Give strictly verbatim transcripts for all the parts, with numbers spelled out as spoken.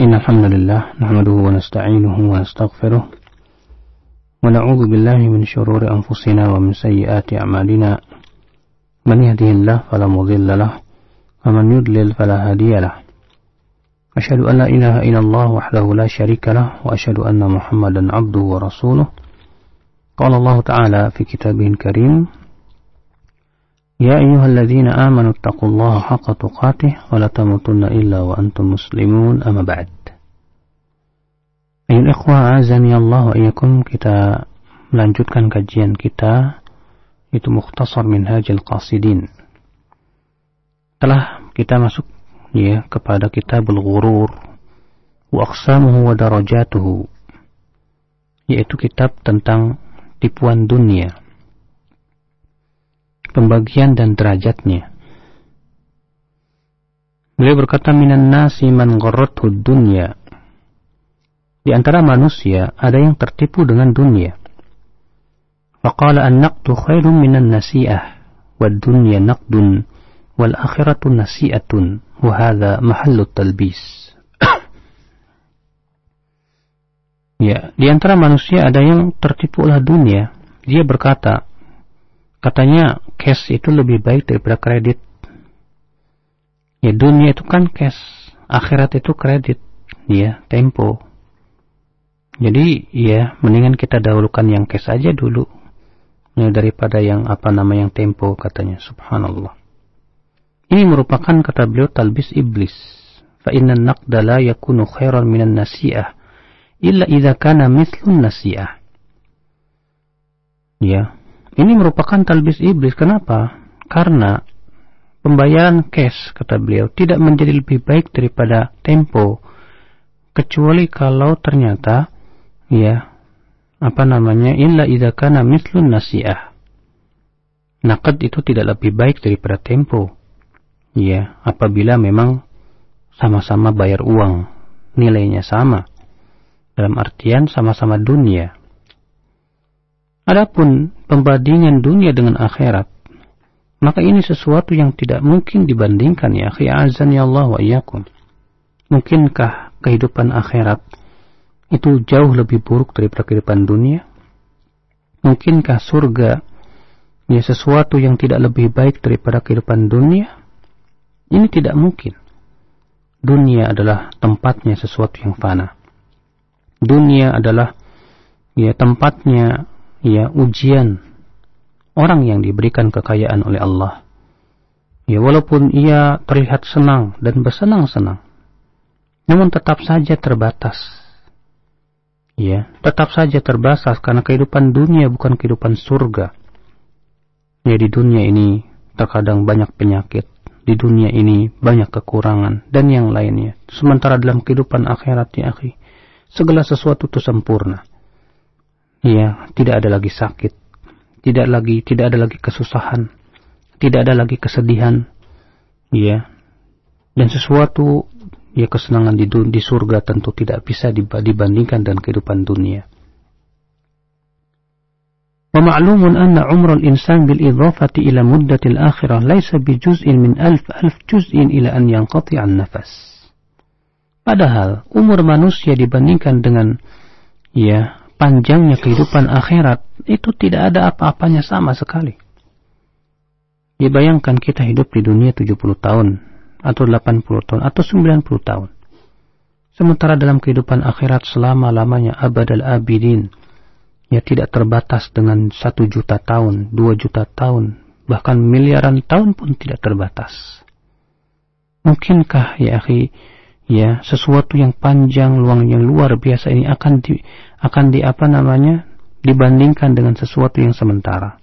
إن الحمد لله نحمده ونستعينه ونستغفره ونعوذ بالله من شرور أنفسنا ومن سيئات أعمالنا من يهده الله فلا مضل له ومن يضلل فلا هادي له أشهد أن لا إله إلا الله وحده لا شريك له وأشهد أن محمدا عبده ورسوله قال الله تعالى في كتابه الكريم يا أيها الذين آمنوا اتقوا الله حق تقاته ولا تموتن إلا وأنتم مسلمون أما بعد. Ayuhal ikhwah azani Allah wa iyyakum, kita melanjutkan kajian kita itu Mukhtasar Minhajul Qasidin. Telah kita masuk ya kepada Kitabul Ghurur wa aqsamuhu wa darajatuhu, yaitu kitab tentang tipuan dunia, pembagian dan derajatnya. Beliau berkata, minan nasi man gharrathu dunya. Di antara manusia ada yang tertipu dengan dunia. Faqala an-naqdu khairun minan nasi'ah wad dunya naqdun wal akhiratu nasi'atun wa hadha mahallu talbis. Ya, di antara manusia ada yang tertipu oleh dunia. Dia berkata, katanya cash itu lebih baik daripada kredit. Ya, dunia itu kan cash, akhirat itu kredit, ya, tempo. Jadi, ya, mendingan kita dahulukan yang cash aja dulu, ya, daripada yang apa nama yang tempo, katanya. Subhanallah. Ini merupakan, kata beliau, talbis iblis. Fa inna naqda la yakunu khairan minan nasi'ah illa idza kana mithlun nasi'ah. Ya. Ini merupakan talbis iblis. Kenapa? Karena pembayaran cash, kata beliau, tidak menjadi lebih baik daripada tempo, kecuali kalau ternyata, ya, apa namanya, illa idza kana mithlun nasi'ah. Naqd itu tidak lebih baik daripada tempo. Ya, apabila memang sama-sama bayar uang, nilainya sama, dalam artian sama-sama dunia. Adapun pembandingan dunia dengan akhirat, maka ini sesuatu yang tidak mungkin dibandingkan, ya akhi azani Allah wa iyyakum. Mungkinkah kehidupan akhirat itu jauh lebih buruk daripada kehidupan dunia? Mungkinkah surga ya sesuatu yang tidak lebih baik daripada kehidupan dunia? Ini tidak mungkin. Dunia adalah tempatnya sesuatu yang fana. Dunia adalah ya tempatnya ya ujian orang yang diberikan kekayaan oleh Allah. Ya, walaupun ia terlihat senang dan bersenang-senang, namun tetap saja terbatas. Ya, tetap saja terbatas karena kehidupan dunia bukan kehidupan surga. Ya, di dunia ini terkadang banyak penyakit, di dunia ini banyak kekurangan dan yang lainnya. Sementara dalam kehidupan akhirat, ya akhi, segala sesuatu itu sempurna. Ya, tidak ada lagi sakit, tidak lagi tidak ada lagi kesusahan, tidak ada lagi kesedihan, ya. Dan sesuatu ya kesenangan di di surga tentu tidak bisa dibandingkan dengan kehidupan dunia. Wa ma'lumun anna umrul insan bil idhafati ila muddatil akhirah laysa bi juz'in min alf alf juz'in ila an yanqati' an-nafas. Padahal umur manusia dibandingkan dengan ya panjangnya kehidupan akhirat itu tidak ada apa-apanya sama sekali. Ya, bayangkan kita hidup di dunia tujuh puluh tahun atau delapan puluh tahun atau sembilan puluh tahun. Sementara dalam kehidupan akhirat selama-lamanya abadal abidin, ya tidak terbatas dengan satu juta tahun, dua juta tahun, bahkan miliaran tahun pun tidak terbatas. Mungkinkah ya akhi, ya sesuatu yang panjang, luang yang luar biasa ini akan di, akan di apa namanya dibandingkan dengan sesuatu yang sementara?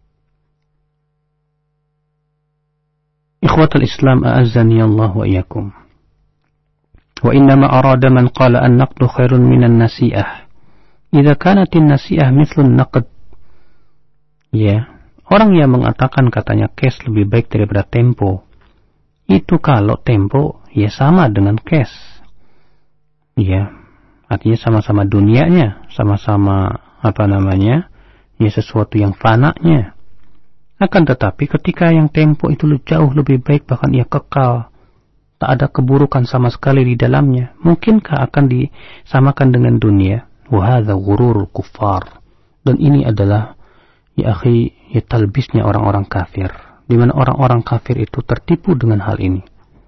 Ikhwatul Islam a'azzani Allah wa iyyakum. Wa innama arada man qala an-naqdu khairun minan nasi'ah idza kanat an-nasi'ah mithlun naqd. Ya, orang yang mengatakan katanya cash lebih baik daripada tempo, itu kalau tempo ya sama dengan cash. Ya, artinya sama-sama dunianya, sama-sama apa namanya, ya sesuatu yang fananya. Akan tetapi ketika yang tempo itu jauh lebih baik, bahkan ia kekal, tak ada keburukan sama sekali di dalamnya, mungkinkah akan disamakan dengan dunia? Wa hadza ghururul kuffar. Dan ini adalah, ya akhi, ya talbisnya orang-orang kafir, di mana orang-orang kafir itu tertipu dengan hal ini.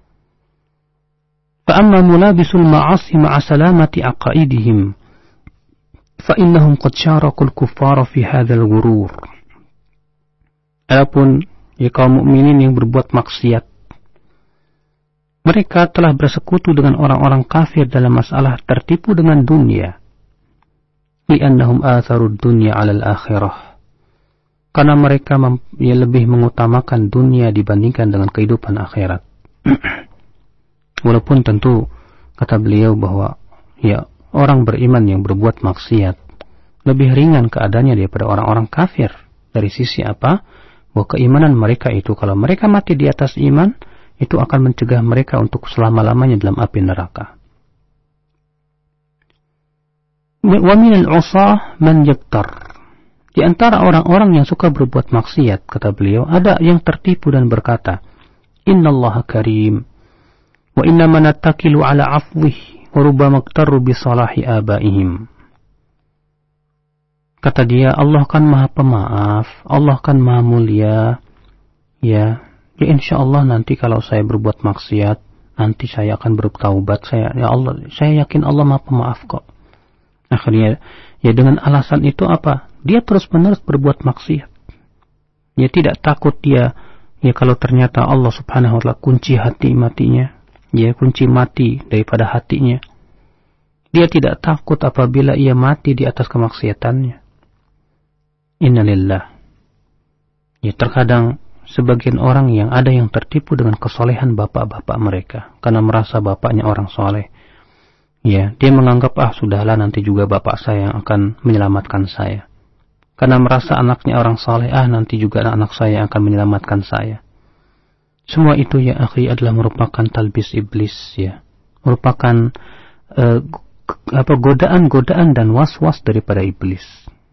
Fa amma mulabisul ma'asi ma'a salamati aqaidihim fa innahum qad syarakul kuffara fi hadzal ghurur. Adapun ya kaum mukminin yang berbuat maksiat, mereka telah bersekutu dengan orang-orang kafir dalam masalah tertipu dengan dunia. Li'annahum atharud dunya 'alal akhirah. Karena mereka mem- ya lebih mengutamakan dunia dibandingkan dengan kehidupan akhirat. Walaupun tentu kata beliau bahwa ya orang beriman yang berbuat maksiat lebih ringan keadaannya daripada orang-orang kafir. Dari sisi apa? Bahwa keimanan mereka itu, kalau mereka mati di atas iman, itu akan mencegah mereka untuk selama-lamanya dalam api neraka. Wa minal 'usah man yaktar. Di antara orang-orang yang suka berbuat maksiat, kata beliau, ada yang tertipu dan berkata, Innallaha karim, wa innama nattakilu ala afwih, wa rubbama iktarru bi salahi abaihim. Kata dia, Allah kan maha pemaaf, Allah kan maha mulia, ya, ya insya Allah nanti kalau saya berbuat maksiat, nanti saya akan bertaubat. Saya, ya Allah, saya yakin Allah maha pemaaf kok. Akhirnya, ya dengan alasan itu apa? Dia terus-menerus berbuat maksiat. Ya tidak takut dia, ya kalau ternyata Allah subhanahu wa ta'ala kunci hati matinya, ya kunci mati daripada hatinya. Dia tidak takut apabila ia mati di atas kemaksiatannya. Innalillah. Ya terkadang sebagian orang yang ada yang tertipu dengan kesolehan bapak-bapak mereka karena merasa bapaknya orang soleh. Ya, dia menganggap ah sudahlah nanti juga bapak saya yang akan menyelamatkan saya. Karena merasa anaknya orang soleh, ah nanti juga anak saya yang akan menyelamatkan saya. Semua itu ya akhi adalah merupakan talbis iblis, ya, merupakan uh, apa godaan-godaan dan was-was daripada iblis.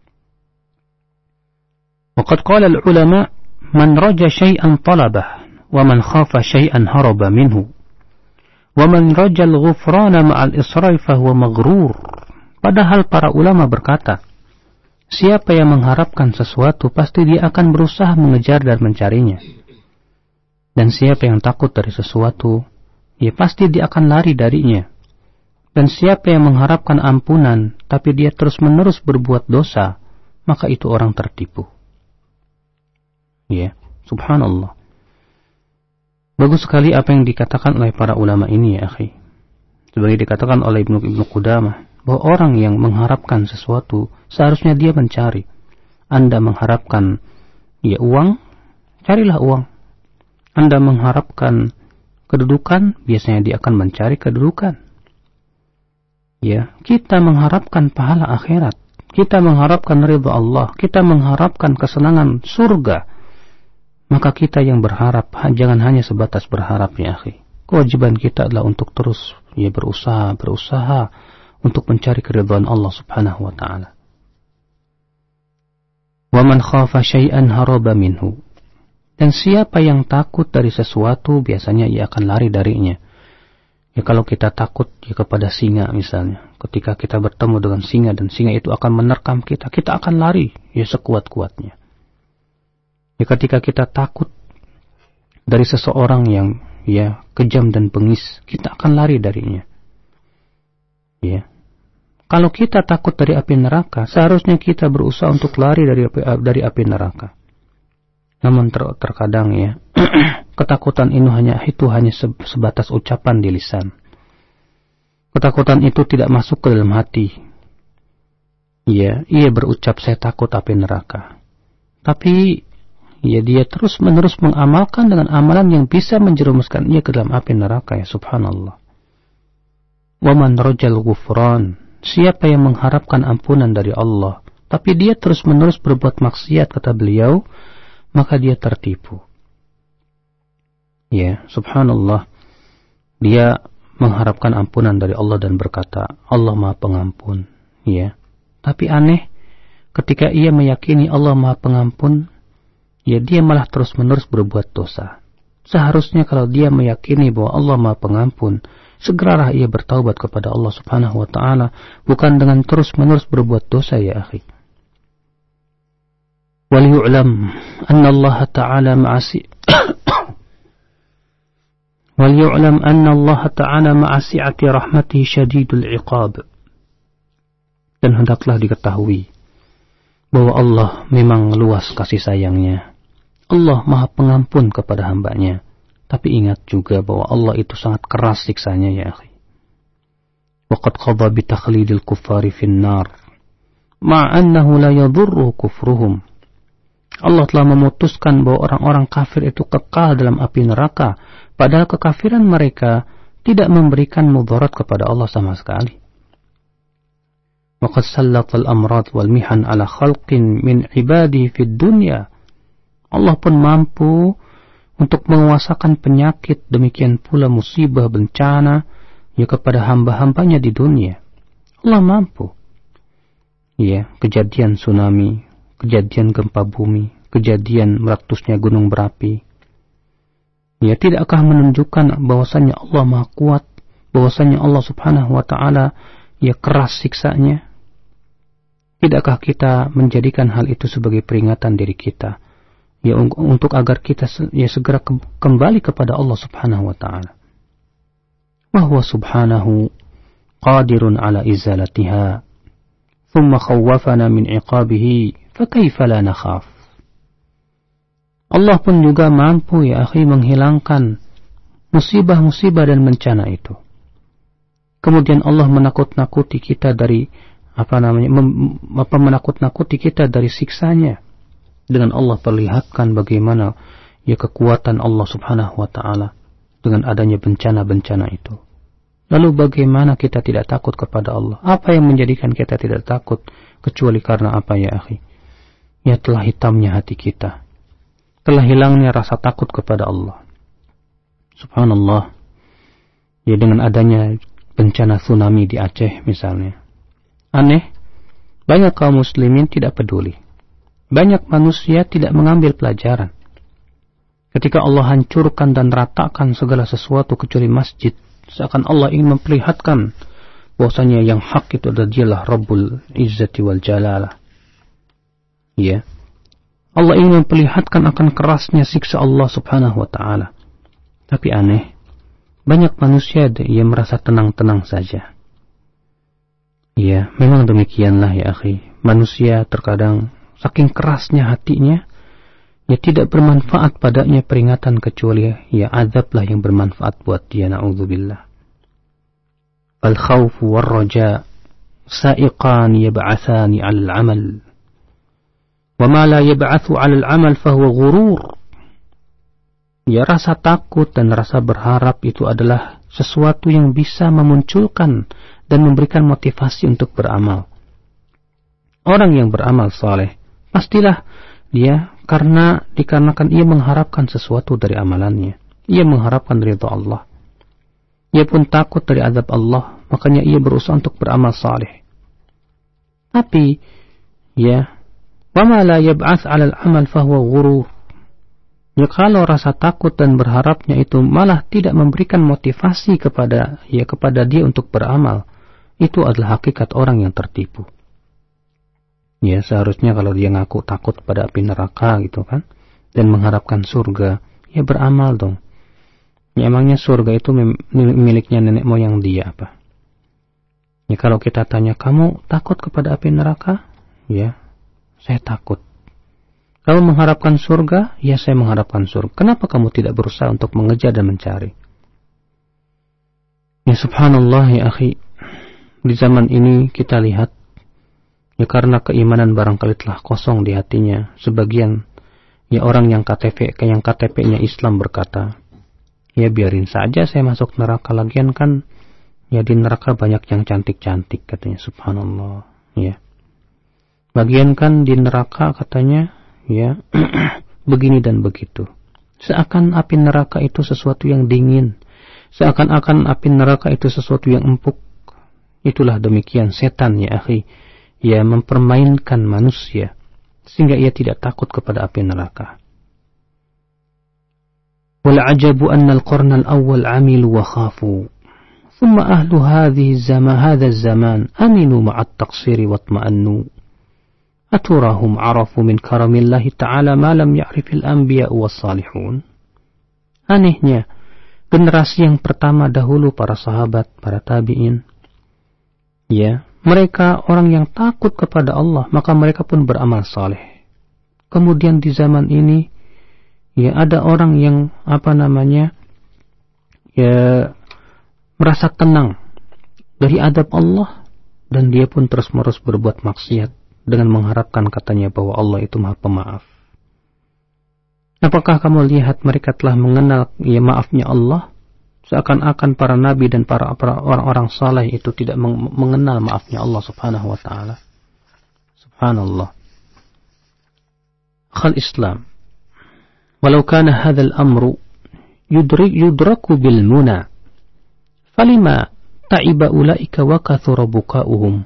Waqad qala al-ulama man raja syai'an talabah wa man khafa syai'an haraba minhu wa man raja al-ghufrana ma'al isra'i fahuwa maghrur. Padahal para ulama berkata, siapa yang mengharapkan sesuatu pasti dia akan berusaha mengejar dan mencarinya. Dan siapa yang takut dari sesuatu, ya pasti dia akan lari darinya. Dan siapa yang mengharapkan ampunan tapi dia terus-menerus berbuat dosa, maka itu orang tertipu. Ya, subhanallah. Bagus sekali apa yang dikatakan oleh para ulama ini ya akhi. Sebagai dikatakan oleh Ibnu Ibnu Qudamah, bahwa orang yang mengharapkan sesuatu seharusnya dia mencari. Anda mengharapkan ya uang, carilah uang. Anda mengharapkan kedudukan, biasanya dia akan mencari kedudukan. Ya, kita mengharapkan pahala akhirat, kita mengharapkan ridha Allah, kita mengharapkan kesenangan surga. Maka kita yang berharap, jangan hanya sebatas berharap ya akhi. Kewajiban kita adalah untuk terus ya berusaha, berusaha untuk mencari keridhaan Allah subhanahu wa ta'ala. Wa man khafa syai'an haraba minhu. Dan siapa yang takut dari sesuatu, biasanya ia akan lari darinya. Ya kalau kita takut ya kepada singa misalnya, ketika kita bertemu dengan singa dan singa itu akan menerkam kita, kita akan lari ya sekuat-kuatnya. Ya ketika kita takut dari seseorang yang ya kejam dan bengis, kita akan lari darinya. Ya. Kalau kita takut dari api neraka, seharusnya kita berusaha untuk lari dari api, dari api neraka. Namun ter, terkadang ya ketakutan itu hanya itu hanya sebatas ucapan di lisan. Ketakutan itu tidak masuk ke dalam hati. Ya, ia berucap saya takut api neraka. Tapi ya dia terus-menerus mengamalkan dengan amalan yang bisa menjerumuskan ia ke dalam api neraka ya subhanallah. Wa man rajal ghufran. Siapa yang mengharapkan ampunan dari Allah, tapi dia terus-menerus berbuat maksiat kata beliau, maka dia tertipu. Ya, subhanallah. Dia mengharapkan ampunan dari Allah dan berkata, Allah Maha Pengampun. Ya. Tapi aneh, ketika ia meyakini Allah Maha Pengampun, ya dia malah terus-menerus berbuat dosa. Seharusnya kalau dia meyakini bahwa Allah Maha Pengampun, segeralah ia bertaubat kepada Allah Subhanahu wa taala, bukan dengan terus-menerus berbuat dosa ya akhi. Wal yu'lam anna Allah ta'ala ma'asi Wal yu'lam anna Allah ta'ala ma'asi'ati rahmatihi syadidul iqab. Dan hendaklah diketahui bahwa Allah memang luas kasih sayangnya. Allah Maha Pengampun kepada hambanya. Tapi ingat juga bahwa Allah itu sangat keras siksanya ya akhi. Waqad qadha bi takhlidil kuffari fin nar ma'annahu la yadhurru kufruhum. Allah telah memutuskan bahwa orang-orang kafir itu kekal dalam api neraka, padahal kekafiran mereka tidak memberikan mudarat kepada Allah sama sekali. Waqad sallatal amrad wal mihan ala khalqin min ibadihi fid dunya. Allah pun mampu untuk menguasakan penyakit, demikian pula musibah bencana ya kepada hamba-hambanya di dunia. Allah mampu. Ya, kejadian tsunami, kejadian gempa bumi, kejadian meletusnya gunung berapi. Ya, tidakkah menunjukkan bahwasanya Allah Maha Kuat, bahwasanya Allah Subhanahu wa taala ya keras siksanya? Tidakkah kita menjadikan hal itu sebagai peringatan diri kita? Ya, untuk agar kita ya segera ke, kembali kepada Allah Subhanahu wa taala. Wa huwa subhanahu qadirun ala izalatiha. Thumma khawwafana min iqabihi, fa kaifa la nakhaf. Allah pun juga mampu ya akhi menghilangkan musibah-musibah dan bencana itu. Kemudian Allah menakut-nakuti kita dari apa namanya mem, apa menakut-nakuti kita dari siksanya. Dengan Allah perlihatkan bagaimana ya kekuatan Allah Subhanahu wa taala dengan adanya bencana-bencana itu. Lalu bagaimana kita tidak takut kepada Allah? Apa yang menjadikan kita tidak takut kecuali karena apa ya akhi? Ya telah hitamnya hati kita. Telah hilangnya rasa takut kepada Allah. Subhanallah. Ya dengan adanya bencana tsunami di Aceh misalnya. Aneh, banyak kaum muslimin tidak peduli. Banyak manusia tidak mengambil pelajaran. Ketika Allah hancurkan dan ratakan segala sesuatu kecuali masjid, seakan Allah ingin memperlihatkan bahwasanya yang hak itu adalah dialah Rabbul Izzati wal Jalalah. Ya. Allah ingin memperlihatkan akan kerasnya siksa Allah Subhanahu wa taala. Tapi aneh, banyak manusia yang merasa tenang-tenang saja. Ya, memang demikianlah ya akhi. Manusia terkadang saking kerasnya hatinya, ya tidak bermanfaat padanya peringatan kecuali ya azablah yang bermanfaat buat dia, na'udzubillah. Al-khawfu war-raja sa'iqan yab'athani 'alal 'amal. Wa ma la yab'athu 'alal 'amal fahuwa ghurur. Ya rasa takut dan rasa berharap itu adalah sesuatu yang bisa memunculkan dan memberikan motivasi untuk beramal. Orang yang beramal saleh pastilah dia karena dikarenakan ia mengharapkan sesuatu dari amalannya. Ia mengharapkan ridha Allah. Ia pun takut dari azab Allah, makanya ia berusaha untuk beramal saleh. Tapi ya, wa ma la yab'ats 'alal 'amal fahuwa ghurur. Ya kalau rasa takut dan berharapnya itu malah tidak memberikan motivasi kepada ya kepada dia untuk beramal, itu adalah hakikat orang yang tertipu. Ya seharusnya kalau dia ngaku takut pada api neraka gitu kan, dan mengharapkan surga, ya beramal dong. Ya emangnya surga itu miliknya nenek moyang dia apa? Ya kalau kita tanya, kamu takut kepada api neraka? Ya, saya takut. Kamu mengharapkan surga? Ya saya mengharapkan surga. Kenapa kamu tidak berusaha untuk mengejar dan mencari? Ya subhanallah ya akhi, di zaman ini kita lihat ya karena keimanan barangkali telah kosong di hatinya. Sebagian ya orang yang K T P yang K T P-nya Islam berkata, ya biarin saja saya masuk neraka, lagian kan ya di neraka banyak yang cantik-cantik katanya. Subhanallah. Ya. Bagian kan di neraka katanya ya begini dan begitu. Seakan api neraka itu sesuatu yang dingin. Seakan-akan api neraka itu sesuatu yang empuk. Itulah demikian setan ya akhi. Ya mempermainkan manusia sehingga ia tidak takut kepada api neraka. والعجب أن القرن الأول عملوا وخافوا ثم أهل هذه الزمان هذا الزمان أمنوا مع التقصير واطمأنوا أتراهم عرفوا من كرم الله تعالى ما لم يعرف الأنبياء والصالحون. Anehnya, generasi yang pertama dahulu, para sahabat, para tabi'in, ya, mereka orang yang takut kepada Allah, maka mereka pun beramal saleh. Kemudian di zaman ini, ya, ada orang yang apa namanya, ya, merasa tenang dari adab Allah, dan dia pun terus-menerus berbuat maksiat dengan mengharapkan katanya bahwa Allah itu Maha Pemaaf. Apakah kamu lihat mereka telah mengenal ya maafnya Allah? Seakan-akan para nabi dan para, para orang-orang saleh itu tidak mengenal maafnya Allah subhanahu wa ta'ala. Subhanallah. Akhal Islam, walau kana hadzal amru yudrik yudraku bil muna, falima ta'iba ulaika wa kathura buka'uhum.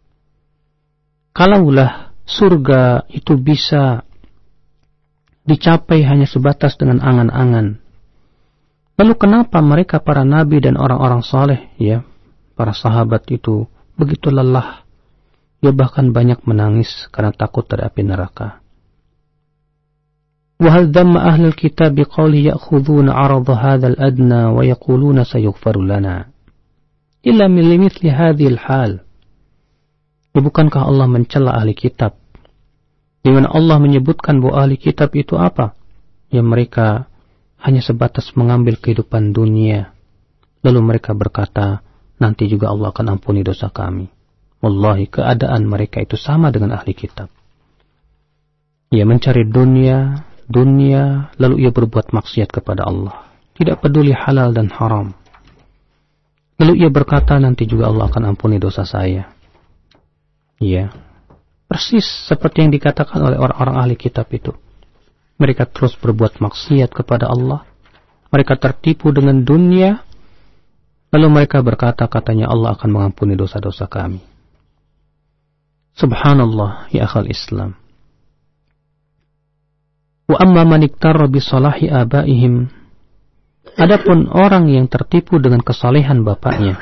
Kalaulah surga itu bisa dicapai hanya sebatas dengan angan-angan, lalu kenapa mereka para nabi dan orang-orang saleh, ya, para sahabat itu begitu lelah, ya, bahkan banyak menangis karena takut dari api neraka. Wa hal dhamma ahlul kitab biqawli ya'khudhuna 'arada hadzal adna wa yaquluna sayughfaru lana illa min limithli hadhil hal. Ya, bukankah Allah mencela ahli kitab, di mana Allah menyebutkan bahwa ahli kitab itu apa? Ya, mereka hanya sebatas mengambil kehidupan dunia, lalu mereka berkata, nanti juga Allah akan ampuni dosa kami. Wallahi, keadaan mereka itu sama dengan ahli kitab. Ia mencari dunia, dunia, lalu ia berbuat maksiat kepada Allah, tidak peduli halal dan haram. Lalu ia berkata, nanti juga Allah akan ampuni dosa saya. Ya, persis seperti yang dikatakan oleh orang-orang ahli kitab itu. Mereka terus berbuat maksiat kepada Allah. Mereka tertipu dengan dunia. Lalu mereka berkata, katanya Allah akan mengampuni dosa-dosa kami. Subhanallah, ya akhal Islam. Wa amma man iktarra bi salahi abaihim. Adapun orang yang tertipu dengan kesalehan bapaknya.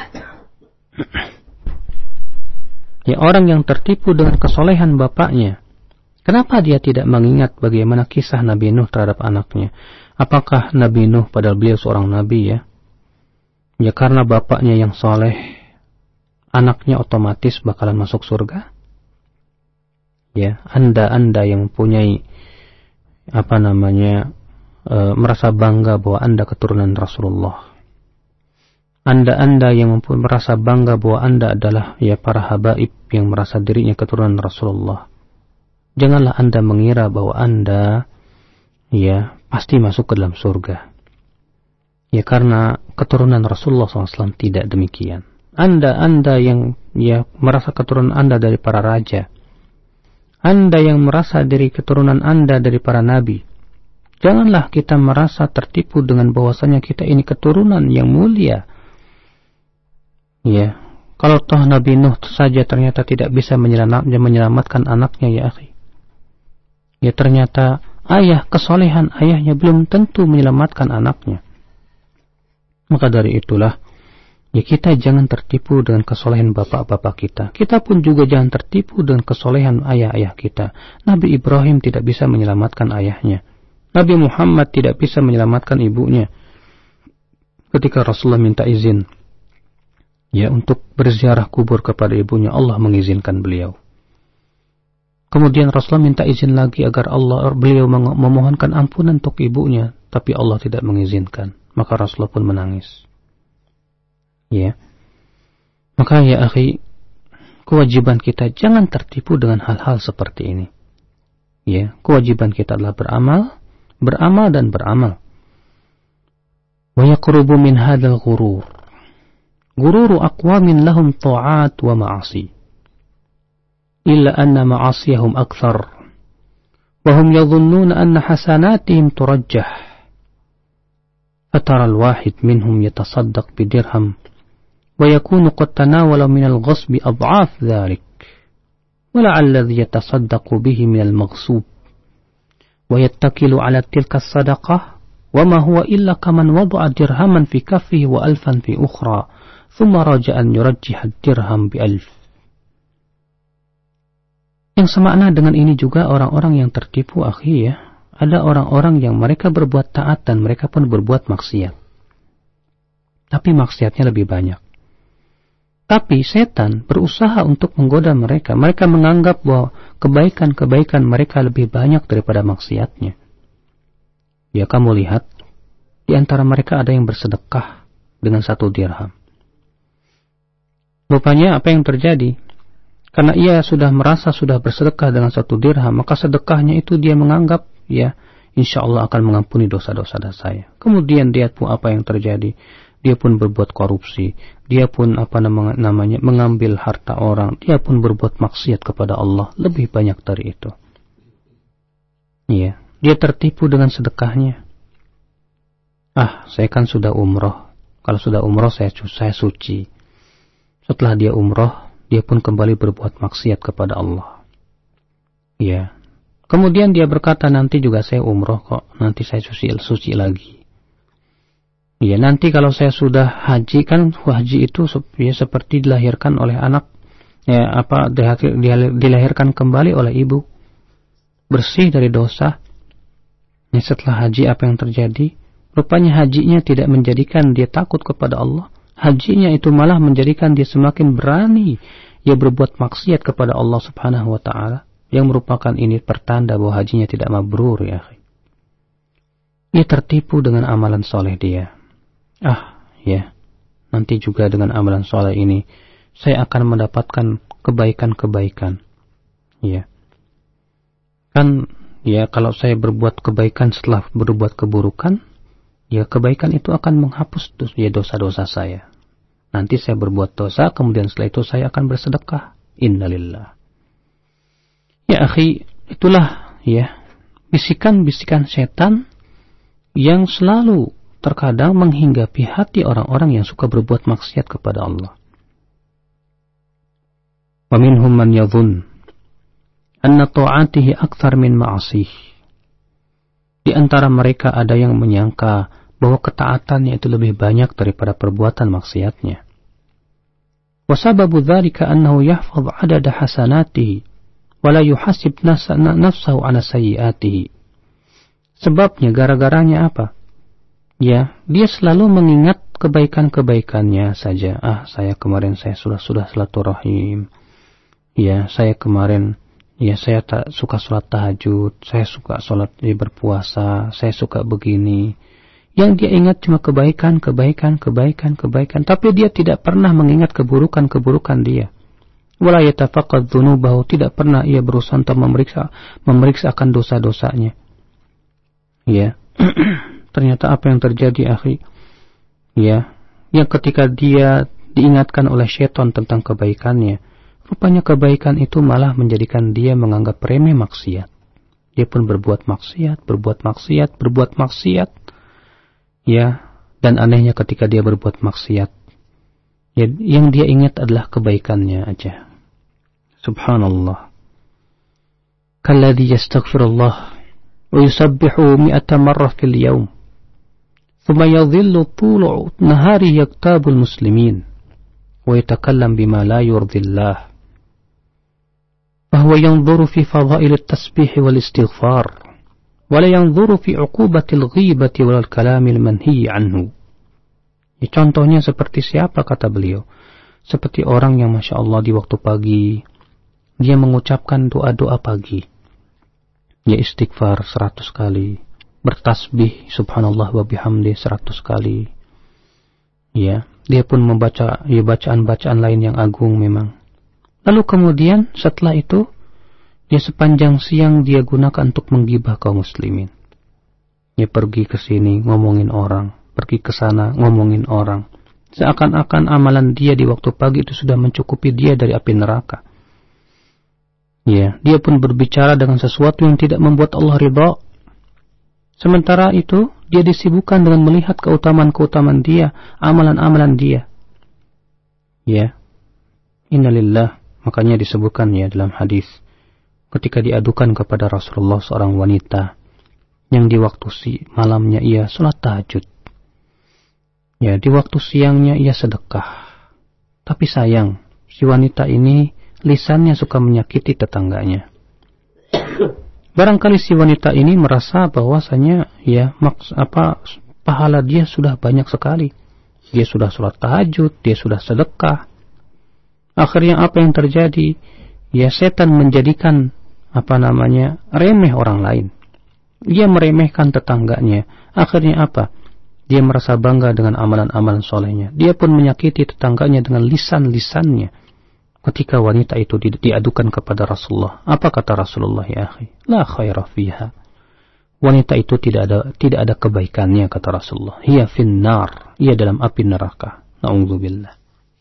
Ya, orang yang tertipu dengan kesolehan bapaknya, kenapa dia tidak mengingat bagaimana kisah Nabi Nuh terhadap anaknya? Apakah Nabi Nuh, padahal beliau seorang nabi, ya, ya karena bapaknya yang soleh, anaknya otomatis bakalan masuk surga? Ya, anda-anda yang mempunyai apa namanya e, merasa bangga bahwa anda keturunan Rasulullah. Anda-anda yang merasa bangga bahwa anda adalah ya para habaib yang merasa dirinya keturunan Rasulullah. Janganlah anda mengira bahwa anda ya pasti masuk ke dalam surga. Ya, karena keturunan Rasulullah shallallahu alaihi wasallam tidak demikian. Anda-anda yang ya merasa keturunan anda dari para raja, anda yang merasa diri keturunan anda dari para nabi, janganlah kita merasa tertipu dengan bahwasanya kita ini keturunan yang mulia. Ya, kalau toh Nabi Nuh saja ternyata tidak bisa menyelamat, menyelamatkan anaknya, ya akhi. Ya, ternyata ayah, kesolehan ayahnya belum tentu menyelamatkan anaknya. Maka dari itulah, ya kita jangan tertipu dengan kesolehan bapak-bapak kita. Kita pun juga jangan tertipu dengan kesolehan ayah-ayah kita. Nabi Ibrahim tidak bisa menyelamatkan ayahnya. Nabi Muhammad tidak bisa menyelamatkan ibunya. Ketika Rasulullah minta izin, ya, untuk berziarah kubur kepada ibunya, Allah mengizinkan beliau. Kemudian Rasulullah minta izin lagi agar Allah beliau memohonkan ampunan untuk ibunya, tapi Allah tidak mengizinkan. Maka Rasulullah pun menangis. Ya, maka ya akhi, kewajiban kita jangan tertipu dengan hal-hal seperti ini. Ya, kewajiban kita adalah beramal, beramal dan beramal. Wa yaqrubu min hadzal ghurur. غرور أقوام لهم طاعات ومعاصي إلا أن معاصيهم أكثر وهم يظنون أن حسناتهم ترجح فترى الواحد منهم يتصدق بدرهم ويكون قد تناول من الغصب أضعاف ذلك ولعل الذي يتصدق به من المغصوب ويتكل على تلك الصدقة wa ma huwa illa kaman wada'a dirhaman fi kaffihi wa alfan fi ukhra thumma raja'an yurajjiha dirham bi alf. Yang semakna dengan ini juga orang-orang yang tertipu, akhi, ya. Ada orang-orang yang mereka berbuat taat dan mereka pun berbuat maksiat, tapi maksiatnya lebih banyak. Tapi setan berusaha untuk menggoda mereka. Mereka menganggap bahwa kebaikan-kebaikan mereka lebih banyak daripada maksiatnya. Ya, kamu lihat, di antara mereka ada yang bersedekah dengan satu dirham. Rupanya apa yang terjadi? Karena ia sudah merasa sudah bersedekah dengan satu dirham, maka sedekahnya itu dia menganggap, ya, insya Allah akan mengampuni dosa-dosa saya. Kemudian dia pun apa yang terjadi? Dia pun berbuat korupsi, dia pun apa namanya mengambil harta orang, dia pun berbuat maksiat kepada Allah lebih banyak dari itu. Iya, dia tertipu dengan sedekahnya. Ah, saya kan sudah umroh. Kalau sudah umroh saya saya suci. Setelah dia umroh, dia pun kembali berbuat maksiat kepada Allah. Iya. Kemudian dia berkata, nanti juga saya umroh kok, nanti saya suci suci lagi. Ya, nanti kalau saya sudah haji, kan haji itu ya, seperti dilahirkan oleh anak, ya apa dilahirkan kembali oleh ibu, bersih dari dosa. Ya, setelah haji apa yang terjadi? Rupanya hajinya tidak menjadikan dia takut kepada Allah. Hajinya itu malah menjadikan dia semakin berani ya berbuat maksiat kepada Allah Subhanahu wa taala, yang merupakan ini pertanda bahwa hajinya tidak mabrur, ya. Dia tertipu dengan amalan soleh dia. Ah, ya, nanti juga dengan amalan soleh ini saya akan mendapatkan kebaikan-kebaikan. Ya, kan, ya kalau saya berbuat kebaikan setelah berbuat keburukan, ya kebaikan itu akan menghapus ya dosa-dosa saya. Nanti saya berbuat dosa, kemudian setelah itu saya akan bersedekah. Innalillah. Ya akhi, itulah ya bisikan-bisikan setan yang selalu terkadang menghinggapi hati orang-orang yang suka berbuat maksiat kepada Allah. Wa minhum man yadhun anna ta'atihi akthar min ma'asih. Di antara mereka ada yang menyangka bahwa ketaatannya itu lebih banyak daripada perbuatan maksiatnya. Wa sababu dzalika annahu yahfaz 'adada hasanatihi wa la yuhasib nafsahu 'ala sayyi'atihi. Sebabnya, gara-garanya apa? Ya, dia selalu mengingat kebaikan-kebaikannya saja. Ah, saya kemarin saya sudah sudah silaturahim. Ya, saya kemarin, ya saya tak suka sholat tahajud. Saya suka sholat ya, berpuasa. Saya suka begini. Yang dia ingat cuma kebaikan, kebaikan, kebaikan, kebaikan. Tapi dia tidak pernah mengingat keburukan-keburukan dia. Wala yatafaqad dzunubahu, tidak pernah ia berusaha untuk memeriksa memeriksa akan dosa-dosanya. Ya. Ternyata apa yang terjadi, akhi, ya, yang ketika dia diingatkan oleh syaitan tentang kebaikannya, rupanya kebaikan itu malah menjadikan dia menganggap remeh maksiat. Dia pun berbuat maksiat, berbuat maksiat, berbuat maksiat, ya, dan anehnya ketika dia berbuat maksiat, ya, yang dia ingat adalah kebaikannya aja. Subhanallah. Kalladhi yastaghfirullah wa yusabbihu mi'ata marrah fil yawm. ثم يظل طول نهاره يغتاب المسلمين ويتكلم بما لا يرضي الله فهو ينظر في فضائل التسبيح والاستغفار ولا ينظر في عقوبة الغيبة والكلام المنهي عنه. Ya, contohnya seperti siapa, kata beliau? Seperti orang yang Masya Allah di waktu pagi dia mengucapkan doa-doa pagi, ya istighfar seratus kali, bertasbih subhanallah wa bihamdi seratus kali. Ya, dia pun membaca ya bacaan-bacaan lain yang agung memang. Lalu kemudian setelah itu dia sepanjang siang dia gunakan untuk menggibah kaum muslimin. Ya, pergi ke sini ngomongin orang, pergi ke sana ngomongin orang. Seakan-akan amalan dia di waktu pagi itu sudah mencukupi dia dari api neraka. Ya, dia pun berbicara dengan sesuatu yang tidak membuat Allah ridha. Sementara itu, dia disibukkan dengan melihat keutamaan-keutamaan dia, amalan-amalan dia. Ya. Innalillah. Makanya disebutkan ya dalam hadis, ketika diadukan kepada Rasulullah seorang wanita yang di waktu si malamnya ia sholat tahajud, ya di waktu siangnya ia sedekah. Tapi sayang, si wanita ini lisannya suka menyakiti tetangganya. Barangkali si wanita ini merasa bahwasanya ya maks apa pahala dia sudah banyak sekali. Dia sudah sholat tahajud, dia sudah sedekah. Akhirnya apa yang terjadi? Ya setan menjadikan apa namanya remeh orang lain. Dia meremehkan tetangganya. Akhirnya apa? Dia merasa bangga dengan amalan-amalan solehnya. Dia pun menyakiti tetangganya dengan lisan-lisannya. Ketika wanita itu di- diadukan kepada Rasulullah, apa kata Rasulullah, ya akhi? La khaira fiha. Wanita itu tidak ada tidak ada kebaikannya, kata Rasulullah. Hiya finnar. Ia dalam api neraka. Na'udzubillah.